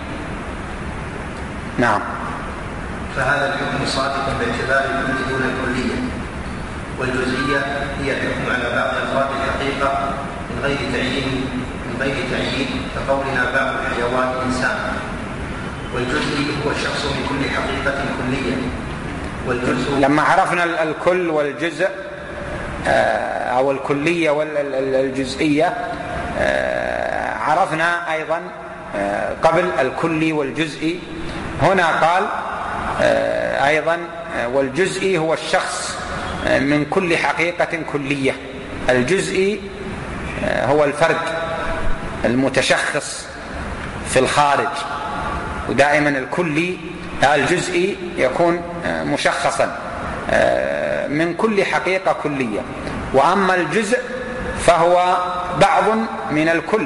نعم. فهذا الحكم صادق باعتبار الكل دون الكلية، والجزئية هي الحكم على بعض أفراد الحقيقة من غير تعيين من غير تعيين كقولنا بعض الحيوان إنسان. والجزئي هو الشخص من كل حقيقة كلية. والجزء لما عرفنا الكل والجزء أو الكلية والجزئية عرفنا أيضا قبل الكلي والجزئي. هنا قال أيضا والجزئي هو الشخص من كل حقيقة كلية. الجزئي هو الفرد المتشخص في الخارج، ودائما الكلي الجزئي يكون مشخصا من كل حقيقة كلية. وأما الجزء فهو بعض من الكل.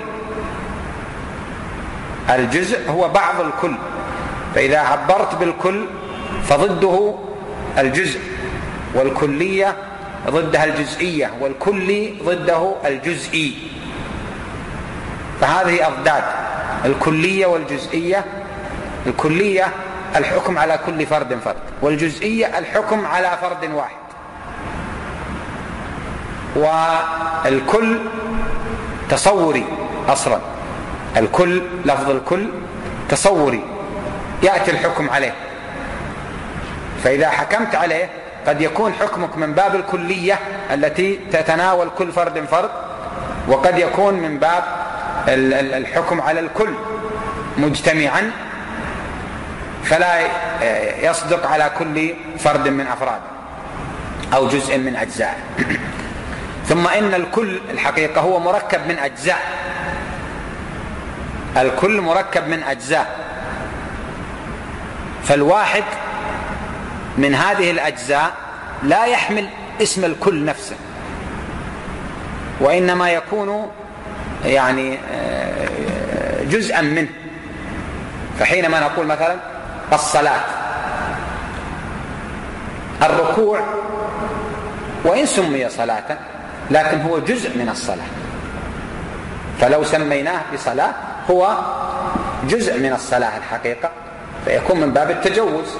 الجزء هو بعض الكل، فإذا عبرت بالكل فضده الجزء، والكلية ضدها الجزئية، والكلي ضده الجزئي. فهذه أضداد الكلية والجزئية. الكلية الحكم على كل فرد فرد، والجزئية الحكم على فرد واحد. والكل تصوري أصلا، الكل لفظ الكل تصوري يأتي الحكم عليه، فإذا حكمت عليه قد يكون حكمك من باب الكلية التي تتناول كل فرد فرد، وقد يكون من باب الحكم على الكل مجتمعا فلا يصدق على كل فرد من أفراده أو جزء من أجزاء. ثم إن الكل الحقيقة هو مركب من أجزاء. الكل مركب من أجزاء، فالواحد من هذه الأجزاء لا يحمل اسم الكل نفسه، وإنما يكون يعني جزءا منه. فحينما نقول مثلا الصلاة، الركوع وإن سمي صلاة لكن هو جزء من الصلاة، فلو سميناه بصلاة هو جزء من الصلاة الحقيقة، فيكون من باب التجوز.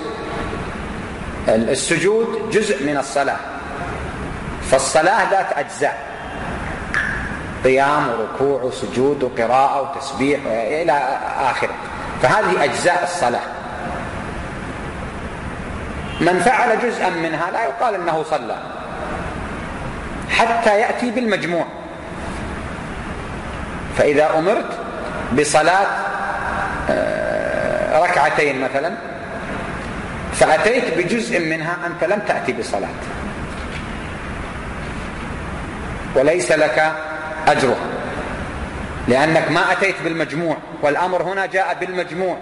السجود جزء من الصلاة، فالصلاة ذات أجزاء، قيام وركوع وسجود وقراءة وتسبيح إلى آخره، فهذه أجزاء الصلاة. من فعل جزءا منها لا يقال أنه صلى حتى يأتي بالمجموع. فإذا أمرت بصلاة ركعتين مثلا فأتيت بجزء منها، أنت لم تأتي بصلاة وليس لك أجرها، لأنك ما أتيت بالمجموع، والأمر هنا جاء بالمجموع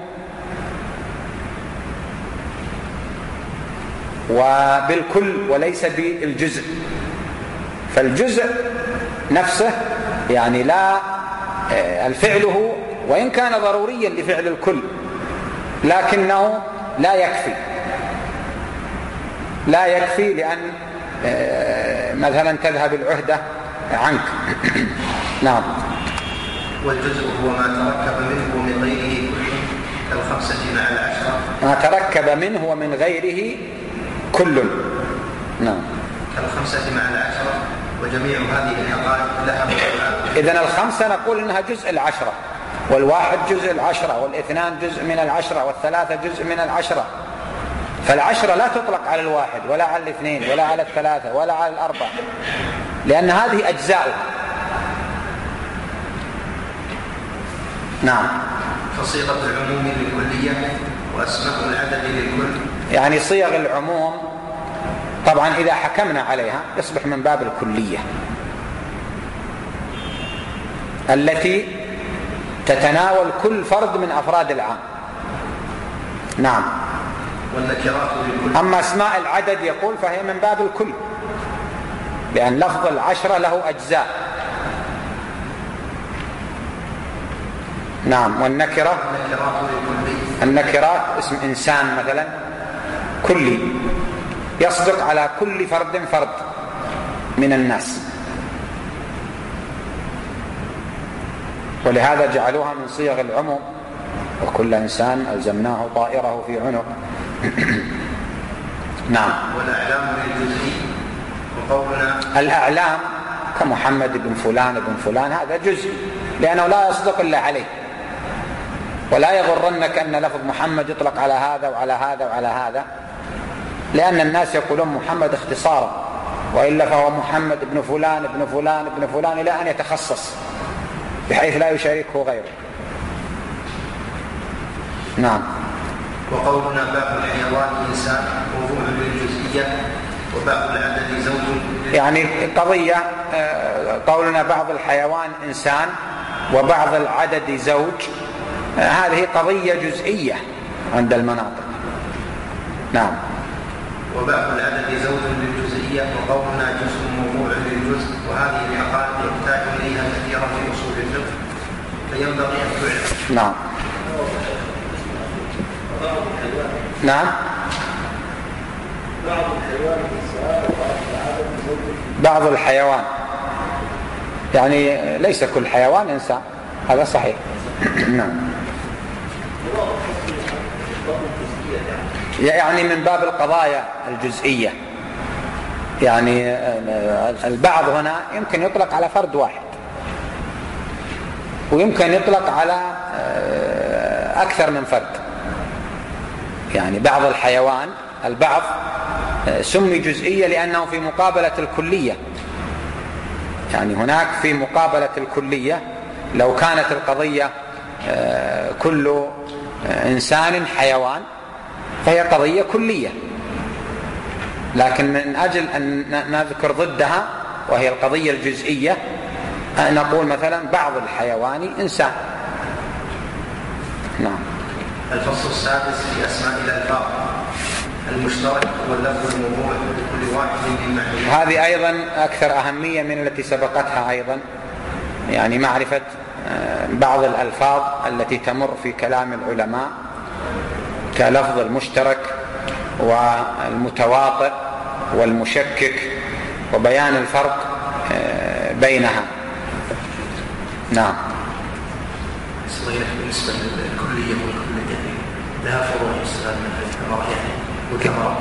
وبالكل وليس بالجزء. فالجزء نفسه يعني لا الفعل هو وإن كان ضروريا لفعل الكل لكنه لا يكفي لا يكفي لأن مثلا تذهب العهدة عنك. نعم. والجزء هو ما تركب منه ومن غيره كل كالخمسة مع العشرة. ما تركب منه ومن غيره كل. نعم. كالخمسة مع العشرة وجميع هذه الحقائق لها معنى. إذن الخمسة نقول إنها جزء العشرة، والواحد جزء العشرة، والاثنان جزء من العشرة، والثلاثة جزء من العشرة. فالعشرة لا تطلق على الواحد ولا على الاثنين ولا على الثلاثة ولا على الأربعة، لأن هذه أجزاؤها. نعم. فصيغة العموم للكلية وأسماء العدد للكل. يعني صيغ العموم طبعا إذا حكمنا عليها يصبح من باب الكلية التي تتناول كل فرد من أفراد العام. نعم. والنكرات للكل. أما أسماء العدد يقول فهي من باب الكل، لأن لفظ العشرة له أجزاء. نعم. والنكرة النكرات اسم إنسان مثلا كلي يصدق على كل فرد فرد من الناس، ولهذا جعلوها من صيغ العموم. وكل إنسان ألزمناه طائره في عنق. نعم. والأعلام للجزئي وقولنا الأعلام كمحمد بن فلان بن فلان هذا جزء لأنه لا يصدق إلا عليه، ولا يغرنك أن لفظ محمد يطلق على هذا وعلى هذا وعلى هذا، لأن الناس يقولون محمد اختصارا، وإلا فهو محمد بن فلان بن فلان بن فلان إلى أن يتخصص بحيث لا يشاركه غيره. نعم. وقولنا باب الحيوان إنسان موضوع للجزئية وباب العدد زوج. يعني قضية قولنا بعض الحيوان إنسان وبعض العدد زوج، هذه قضية جزئية عند المناطق. نعم. وباب العدد زوج للجزئية وقولنا جزء موضوع للجزء، وهذه الحقائق يحتاج إليها كثيرا في أصول الفقه فينبغي أن تعلم. نعم. نعم. بعض الحيوان إنسان وبعض العدد زوج. بعض الحيوان يعني ليس كل حيوان إنسان، هذا صحيح. نعم. يعني من باب القضايا الجزئية، يعني البعض هنا يمكن يطلق على فرد واحد ويمكن يطلق على أكثر من فرد. يعني بعض الحيوان البعض سمي جزئية لأنه في مقابلة الكلية، يعني هناك في مقابلة الكلية لو كانت القضية كل إنسان حيوان فهي قضية كلية، لكن من أجل أن نذكر ضدها وهي القضية الجزئية نقول مثلا بعض الحيوان إنسان. نعم. الفصل السادس في أسماء الألفاظ. المشترك واللفظ الموضوع لكل واحد بمعنى. هذه أيضا أكثر أهمية من التي سبقتها أيضا، يعني معرفة بعض الألفاظ التي تمر في كلام العلماء كلفظ المشترك والمتواطئ والمشكك وبيان الفرق بينها. نعم. بالنسبة للكلية والكلية لها فروع يستفاد منها يعني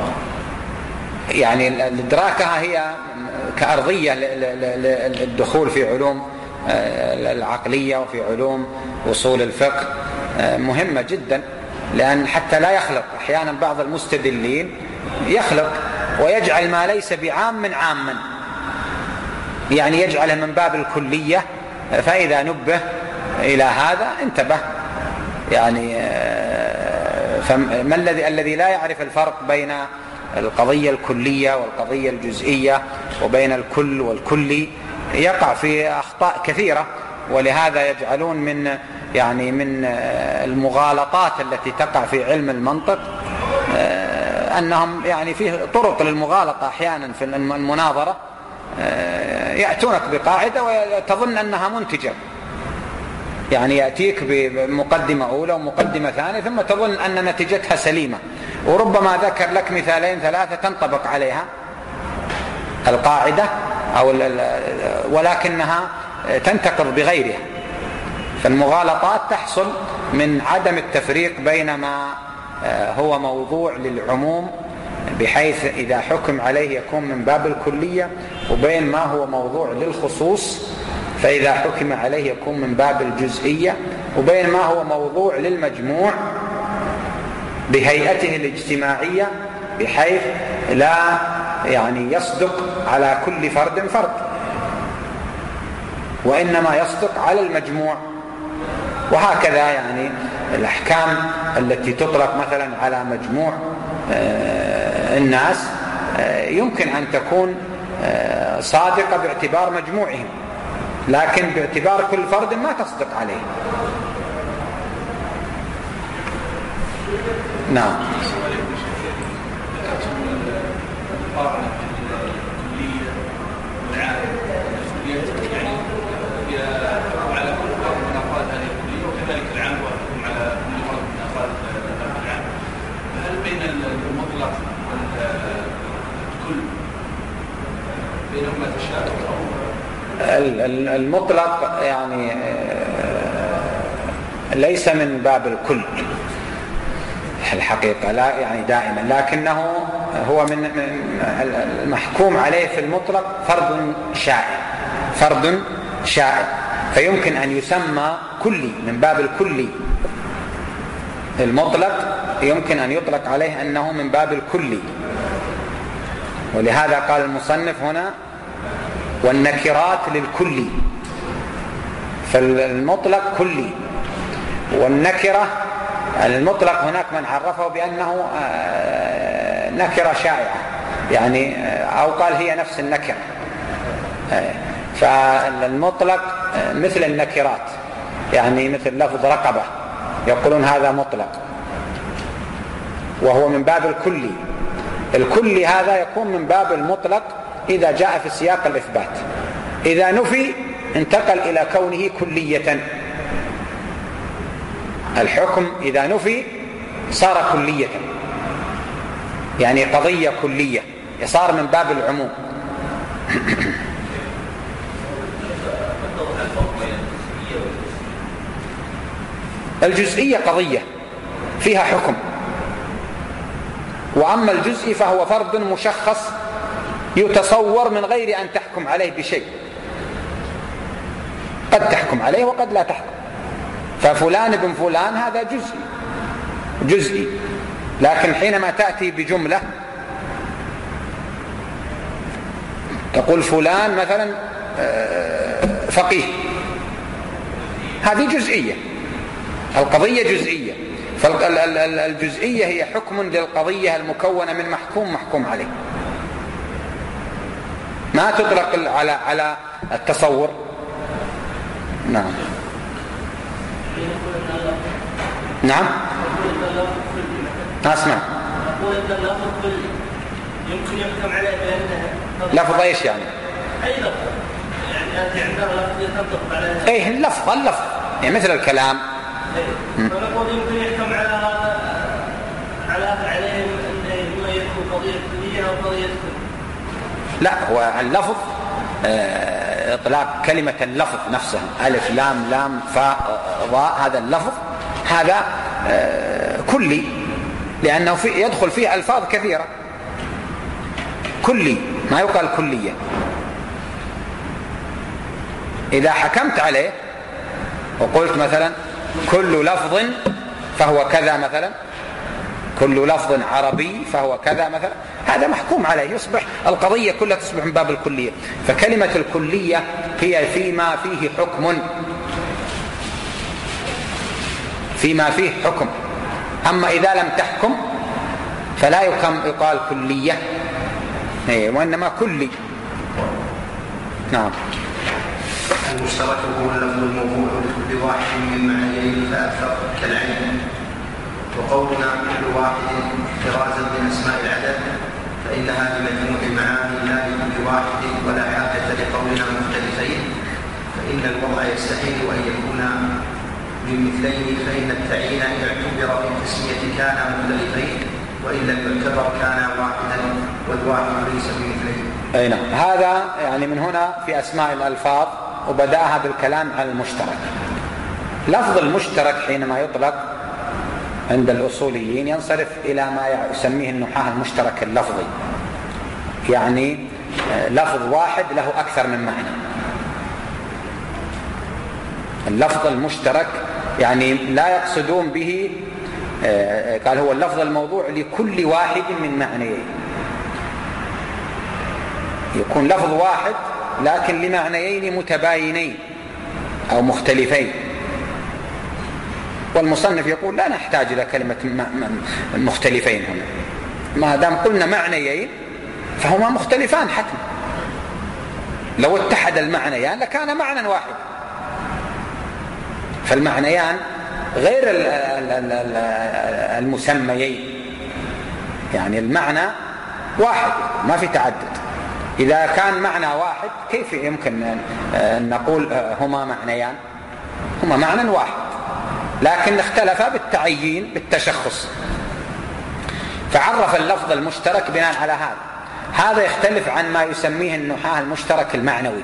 يعني الإدراكها هي كأرضية للدخول في علوم العقلية وفي علوم أصول الفقه مهمة جدا، لأن حتى لا يخلق أحيانا بعض المستدلين يخلق ويجعل ما ليس بعام عاما، يعني يجعله من باب الكلية، فإذا نبه إلى هذا انتبه. يعني فما الذي الذي لا يعرف الفرق بين القضية الكلية والقضية الجزئية وبين الكل والكلي يقع في أخطاء كثيرة. ولهذا يجعلون من يعني من المغالطات التي تقع في علم المنطق أنهم يعني فيه طرق للمغالطة أحيانا في المناظرة، يأتونك بقاعدة وتظن أنها منتجة، يعني يأتيك بمقدمة أولى ومقدمة ثانية ثم تظن أن نتيجتها سليمة، وربما ذكر لك مثالين ثلاثة تنطبق عليها القاعدة أو ولكنها تنتقض بغيرها. فالمغالطات تحصل من عدم التفريق بين ما هو موضوع للعموم بحيث إذا حكم عليه يكون من باب الكلية، وبين ما هو موضوع للخصوص فإذا حكم عليه يكون من باب الجزئية، وبين ما هو موضوع للمجموع بهيئته الاجتماعية بحيث لا يعني يصدق على كل فرد فرد، وإنما يصدق على المجموع. وهكذا يعني الأحكام التي تطلق مثلا على مجموع الناس يمكن أن تكون صادقة باعتبار مجموعهم، لكن باعتبار كل فرد ما تصدق عليه. نعم. المطلق يعني ليس من باب الكل الحقيقة، لا يعني دائما، لكنه هو من المحكوم عليه في المطلق فرد شائع، فرد شائع، فيمكن أن يسمى كلي من باب الكلي. المطلق يمكن أن يطلق عليه أنه من باب الكلي، ولهذا قال المصنف هنا والنكرات للكلي، فالمطلق كلي والنكرة المطلق هناك من عرفه بأنه نكرة شائعة، يعني أو قال هي نفس النكرة. فالمطلق مثل النكرات، يعني مثل لفظ رقبة يقولون هذا مطلق وهو من باب الكلي. الكلي هذا يكون من باب المطلق إذا جاء في سياق الإثبات، إذا نفي انتقل إلى كونه كلية. الحكم إذا نفي صار كلية، يعني قضية كلية، صار من باب العموم. الجزئية قضية فيها حكم، وأما الجزئي فهو فرد مشخص يتصور من غير أن تحكم عليه بشيء، قد تحكم عليه وقد لا تحكم. ففلان ابن فلان هذا جزئي جزئي لكن حينما تأتي بجملة تقول فلان مثلا فقيه، هذه جزئية، القضية جزئية. فالجزئية هي حكم للقضية المكونة من محكوم محكوم عليه، ما تطلق على على التصور. نعم نعم اسمع. يمكن يحكم عليه بأنها لفظ ايش يعني؟ اي لفظ، يعني انت عندنا لفظ ينطبق عليه. ايه اللفظ اللفظ يعني مثل الكلام. ايه فنقول يمكن يحكم على هذا على عليه انه يكون قضية كلية او قضية كل. لا، هو اللفظ اطلاق كلمة اللفظ نفسها، الف لام لام فاء ضاء، هذا اللفظ هذا كلي لأنه في يدخل فيه ألفاظ كثيرة. كلي ما يقال كلية. إذا حكمت عليه وقلت مثلا كل لفظ فهو كذا مثلا، كل لفظ عربي فهو كذا مثلا، هذا محكوم عليه، يصبح القضية كلها تصبح من باب الكلية. فكلمة الكلية هي فيما فيه حكم، فيما فيه حكم. أما إذا لم تحكم فلا يقال كلية وإنما كلي. نعم. المشترك هو اللفظ الموضوع لكل واحد من معنيين فأكثر كالعين. وقولنا كل واحد احترازا من أسماء العدد فإنها بمجموع المعاني لا لكل واحد ولا حاجة لقولنا مختلفين، فإن الوضع يستحيل أن يكون من مثلين، فإن التعيين إن اعتبر في التسمية كان مختلفين، وإن لم يعتبر كان واحدا، والواحد ليس بمثلين. أي نعم. هذا يعني من هنا في أسماء الألفاظ، وبدأها بالكلام عن المشترك. لفظ المشترك حينما يطلق عند الأصوليين ينصرف إلى ما يسميه النحاة المشترك اللفظي، يعني لفظ واحد له أكثر من معنى. اللفظ المشترك يعني لا يقصدون به، قال هو اللفظ الموضوع لكل واحد من معنيين، يكون لفظ واحد لكن لمعنيين متباينين أو مختلفين. والمصنف يقول لا نحتاج إلى كلمة مختلفين هنا، ما دام قلنا معنيين فهما مختلفان حتما. لو اتحد المعنيان لكان معنى واحد. فالمعنيان غير المسميين، يعني المعنى واحد ما في تعدد. إذا كان معنى واحد كيف يمكن أن نقول هما معنيان؟ هما معنى واحد لكن اختلفا بالتعيين بالتشخص. فعرف اللفظ المشترك بناء على هذا. هذا يختلف عن ما يسميه النحاة المشترك المعنوي.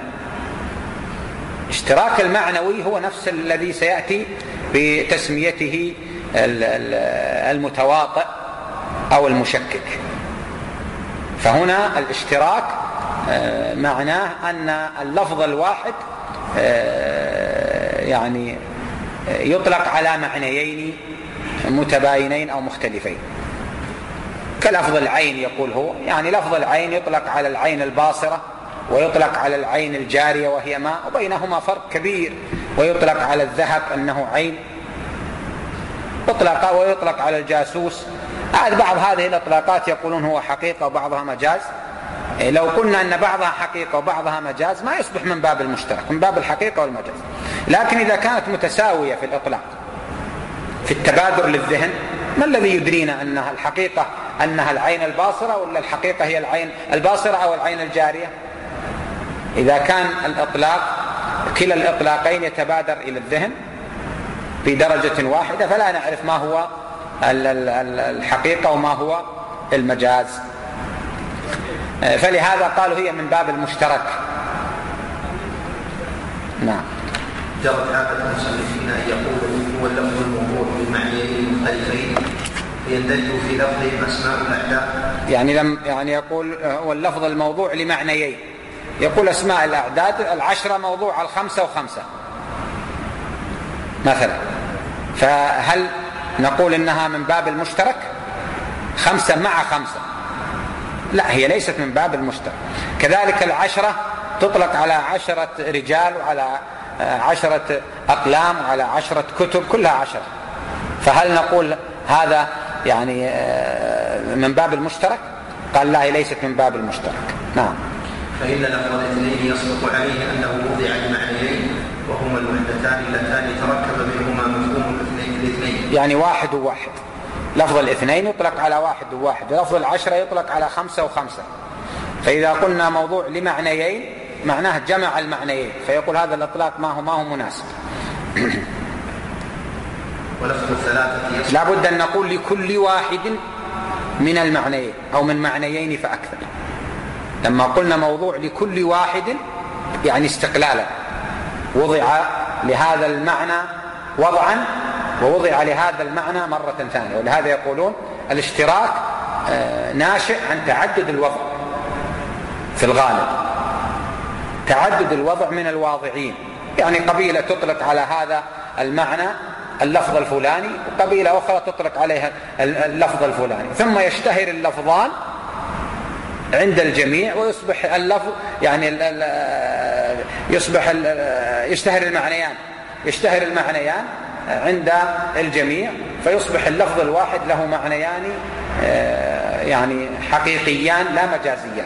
اشتراك المعنوي هو نفس الذي سيأتي بتسميته المتواطئ أو المشكك. فهنا الاشتراك معناه أن اللفظ الواحد يعني يطلق على معنيين متباينين أو مختلفين. كلفظ العين يقول هو، يعني لفظ العين يطلق على العين الباصرة ويطلق على العين الجارية وهي ماء، وبينهما فرق كبير. ويطلق على الذهب أنه عين، يطلق ويطلق على الجاسوس. بعض هذه الإطلاقات يقولون هو حقيقة وبعضها مجاز. لو قلنا أن بعضها حقيقة وبعضها مجاز ما يصبح من باب المشترك، من باب الحقيقة والمجاز. لكن إذا كانت متساوية في الإطلاق في التبادر للذهن، ما الذي يدرينا أنها الحقيقة أنها العين الباصرة ولا الحقيقة هي العين الباصرة أو العين الجارية؟ إذا كان الإطلاق كلا الإطلاقين يتبادر إلى الذهن في درجة واحدة فلا نعرف ما هو الحقيقة وما هو المجاز. فلهذا قالوا هي من باب المشترك. نعم. جرت عادة المصنفين أن يقولوا هو اللفظ الموضوع بمعنيين مختلفين فيندرج في لفظه أسماء الأعداد. يعني لم يعني يقول هو اللفظ الموضوع لمعنيين، يقول أسماء الأعداد العشرة موضوع الخمسة وخمسة مثلا، فهل نقول إنها من باب المشترك خمسة مع خمسة؟ لا، هي ليست من باب المشترك. كذلك العشرة تطلق على عشرة رجال وعلى عشرة أقلام وعلى عشرة كتب، كلها عشرة. فهل نقول هذا يعني من باب المشترك؟ قال لا، هي ليست من باب المشترك. نعم. فإن لفظ الاثنين يصدق عليه أنه وضع لمعنيين وهما الوحدتان اللتان تركب منهما مفهوم الاثنين، يعني واحد وواحد. لفظ الاثنين يطلق على واحد وواحد، لفظ العشرة يطلق على خمسة وخمسة. فإذا قلنا موضوع لمعنيين معناه جمع المعنيين، فيقول هذا الإطلاق ما هو ما هو مناسب. ولفظ الثلاثة لا بد أن نقول لكل واحد من المعنيين أو من معنيين فأكثر. لما قلنا موضوع لكل واحد يعني استقلالا، وضع لهذا المعنى وضعا ووضع لهذا المعنى مرة ثانية. ولهذا يقولون الاشتراك ناشئ عن تعدد الوضع في الغالب، تعدد الوضع من الواضعين. يعني قبيلة تطلق على هذا المعنى اللفظ الفلاني وقبيلة أخرى تطلق عليها اللفظ الفلاني، ثم يشتهر اللفظان عند الجميع ويصبح اللفظ يعني يصبح يشتهر المعنيان يشتهر المعنيان عند الجميع، فيصبح اللفظ الواحد له معنيان يعني حقيقيان لا مجازيان.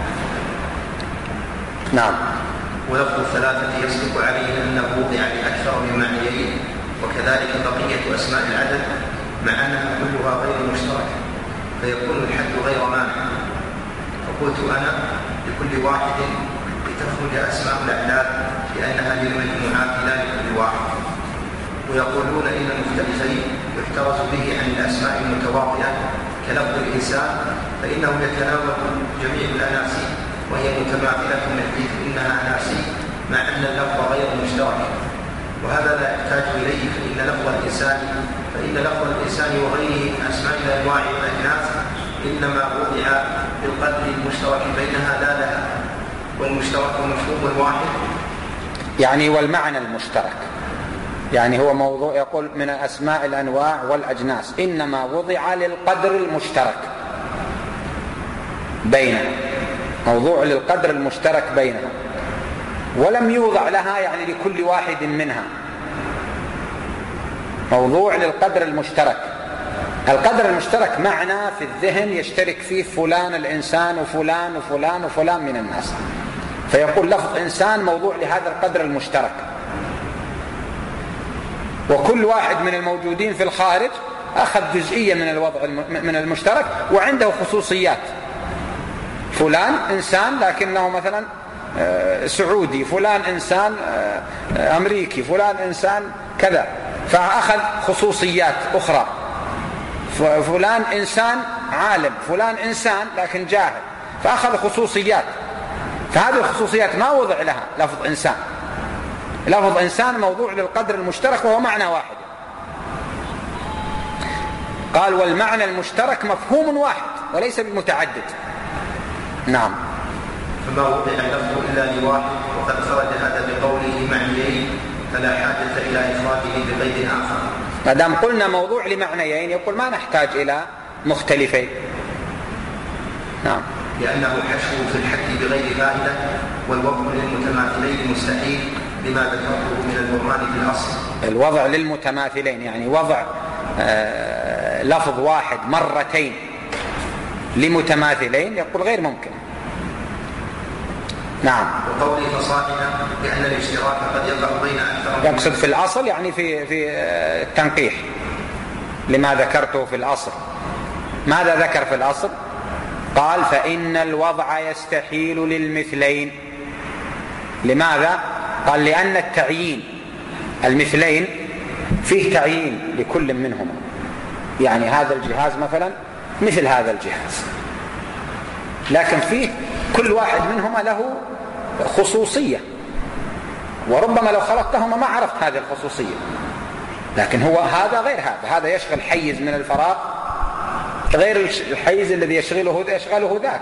نعم. ولفظ الثلاثة يصدق عليه أنه وضع لأكثر من معنيين، وكذلك بقية أسماء العدد مع أنها كلها غير مشتركة، فيكون الحد غير مانع. فقلت أنا لكل واحد لتخرج أسماء الأعداد لأنها للمجموعات لا لكل واحد. ويقولون إن المختلفين يحترز به عن الأسماء المتواطئة كلفظ الإنسان، فإنه يتناول جميع الأناسي وهي متماثلة من حيث إنها أناسي مع أن اللفظ غير مشترك، وهذا لا يحتاج إليه، فإن لفظ الإنسان فإن لفظ الإنسان وغيره من أسماء الأنواع والأجناس إنما وضع بالقدر المشترك بينها لا لها، والمشترك مفهوم واحد. يعني والمعنى المشترك، يعني هو موضوع يقول من أسماء الأنواع والأجناس إنما وضع للقدر المشترك بينها، موضوع للقدر المشترك بينها، ولم يوضع لها يعني لكل واحد منها، موضوع للقدر المشترك. القدر المشترك معنى في الذهن يشترك فيه فلان الإنسان وفلان وفلان وفلان من الناس، فيقول لفظ إنسان موضوع لهذا القدر المشترك، وكل واحد من الموجودين في الخارج أخذ جزئية من الوضع من المشترك وعنده خصوصيات. فلان إنسان لكنه مثلا سعودي، فلان إنسان أمريكي، فلان إنسان كذا، فأخذ خصوصيات أخرى. فلان إنسان عالم، فلان إنسان لكن جاهل، فأخذ خصوصيات، فهذه الخصوصيات ما وضع لها لفظ إنسان. لفظ إنسان موضوع للقدر المشترك وهو معنى واحد. قال والمعنى المشترك مفهوم واحد وليس بمتعدد. نعم. فما وضع اللفظ إلا لواحد، وقد خرج هذا بقوله معنيين، فلا حاجة إلى إفراده بقيد آخر. ما دام قلنا موضوع لمعنيين يقول ما نحتاج إلى مختلفين. نعم. لأنه حشو في الحد بغير فائدة، والوضع للمتماثلين مستحيل لما ذكرته من البرهان في الأصل. الوضع للمتماثلين يعني وضع آه لفظ واحد مرتين لمتماثلين يقول غير ممكن. نعم. وقوله فصاعدا لأن الاشتراك قد يقع بين أكثر. يقصد في الأصل يعني في في التنقيح لما ذكرته في الأصل. ماذا ذكر في الأصل؟ قال فإن الوضع يستحيل للمثلين. لماذا؟ قال لأن التعيين المثلين فيه تعيين لكل منهما، يعني هذا الجهاز مثلا مثل هذا الجهاز، لكن فيه كل واحد منهما له خصوصية، وربما لو خلطتهما ما عرفت هذه الخصوصية، لكن هو هذا غير هذا، هذا يشغل حيز من الفراغ غير الحيز الذي يشغله يشغله ذاك،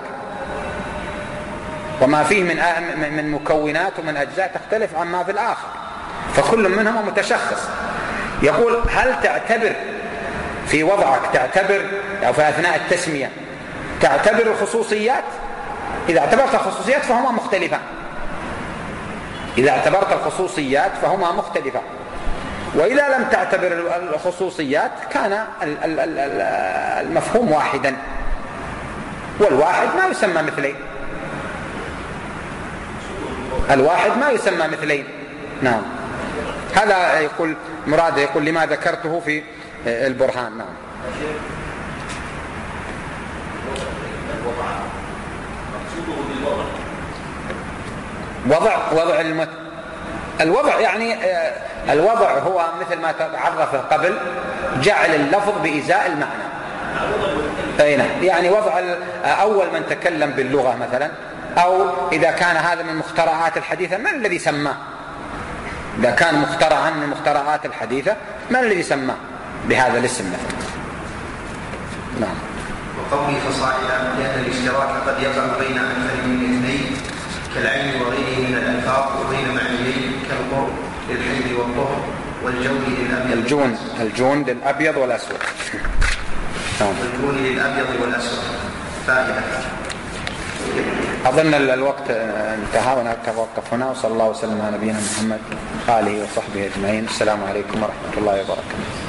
وما فيه من من مكونات ومن أجزاء تختلف عما في الآخر، فكل منهما متشخص. يقول هل تعتبر في وضعك تعتبر أو في أثناء التسمية تعتبر الخصوصيات؟ إذا اعتبرت الخصوصيات فهما مختلفان، إذا اعتبرت الخصوصيات فهما مختلفان، وإذا لم تعتبر الخصوصيات كان المفهوم واحدا، والواحد ما يسمى مثلين، الواحد ما يسمى مثلين. نعم. هذا يقول مراد يقول لما ذكرته في البرهان. نعم. وضع وضع المت... الوضع يعني الوضع هو مثل ما تعرف قبل جعل اللفظ بإزاء المعنى. أين يعني وضع أول من تكلم باللغة مثلا، أو إذا كان هذا من مخترعات الحديثة من الذي سماه؟ إذا كان مخترعا من مخترعات الحديثة من الذي سماه بهذا الاسم مثلا؟ نعم. وقوله فصاعدا لأن الاشتراك قد يقع بين أكثر من اثنين كالعين وغيره من الألفاظ، وبين معنيين كالقرب والطهر والجون للأبيض الجون الجون للأبيض والأسود. والجون للأبيض والأسود. فائدة. أظن الوقت انتهى ونتوقف هنا، وصلى الله وسلم على نبينا محمد وآله وصحبه أجمعين. السلام عليكم ورحمة الله وبركاته.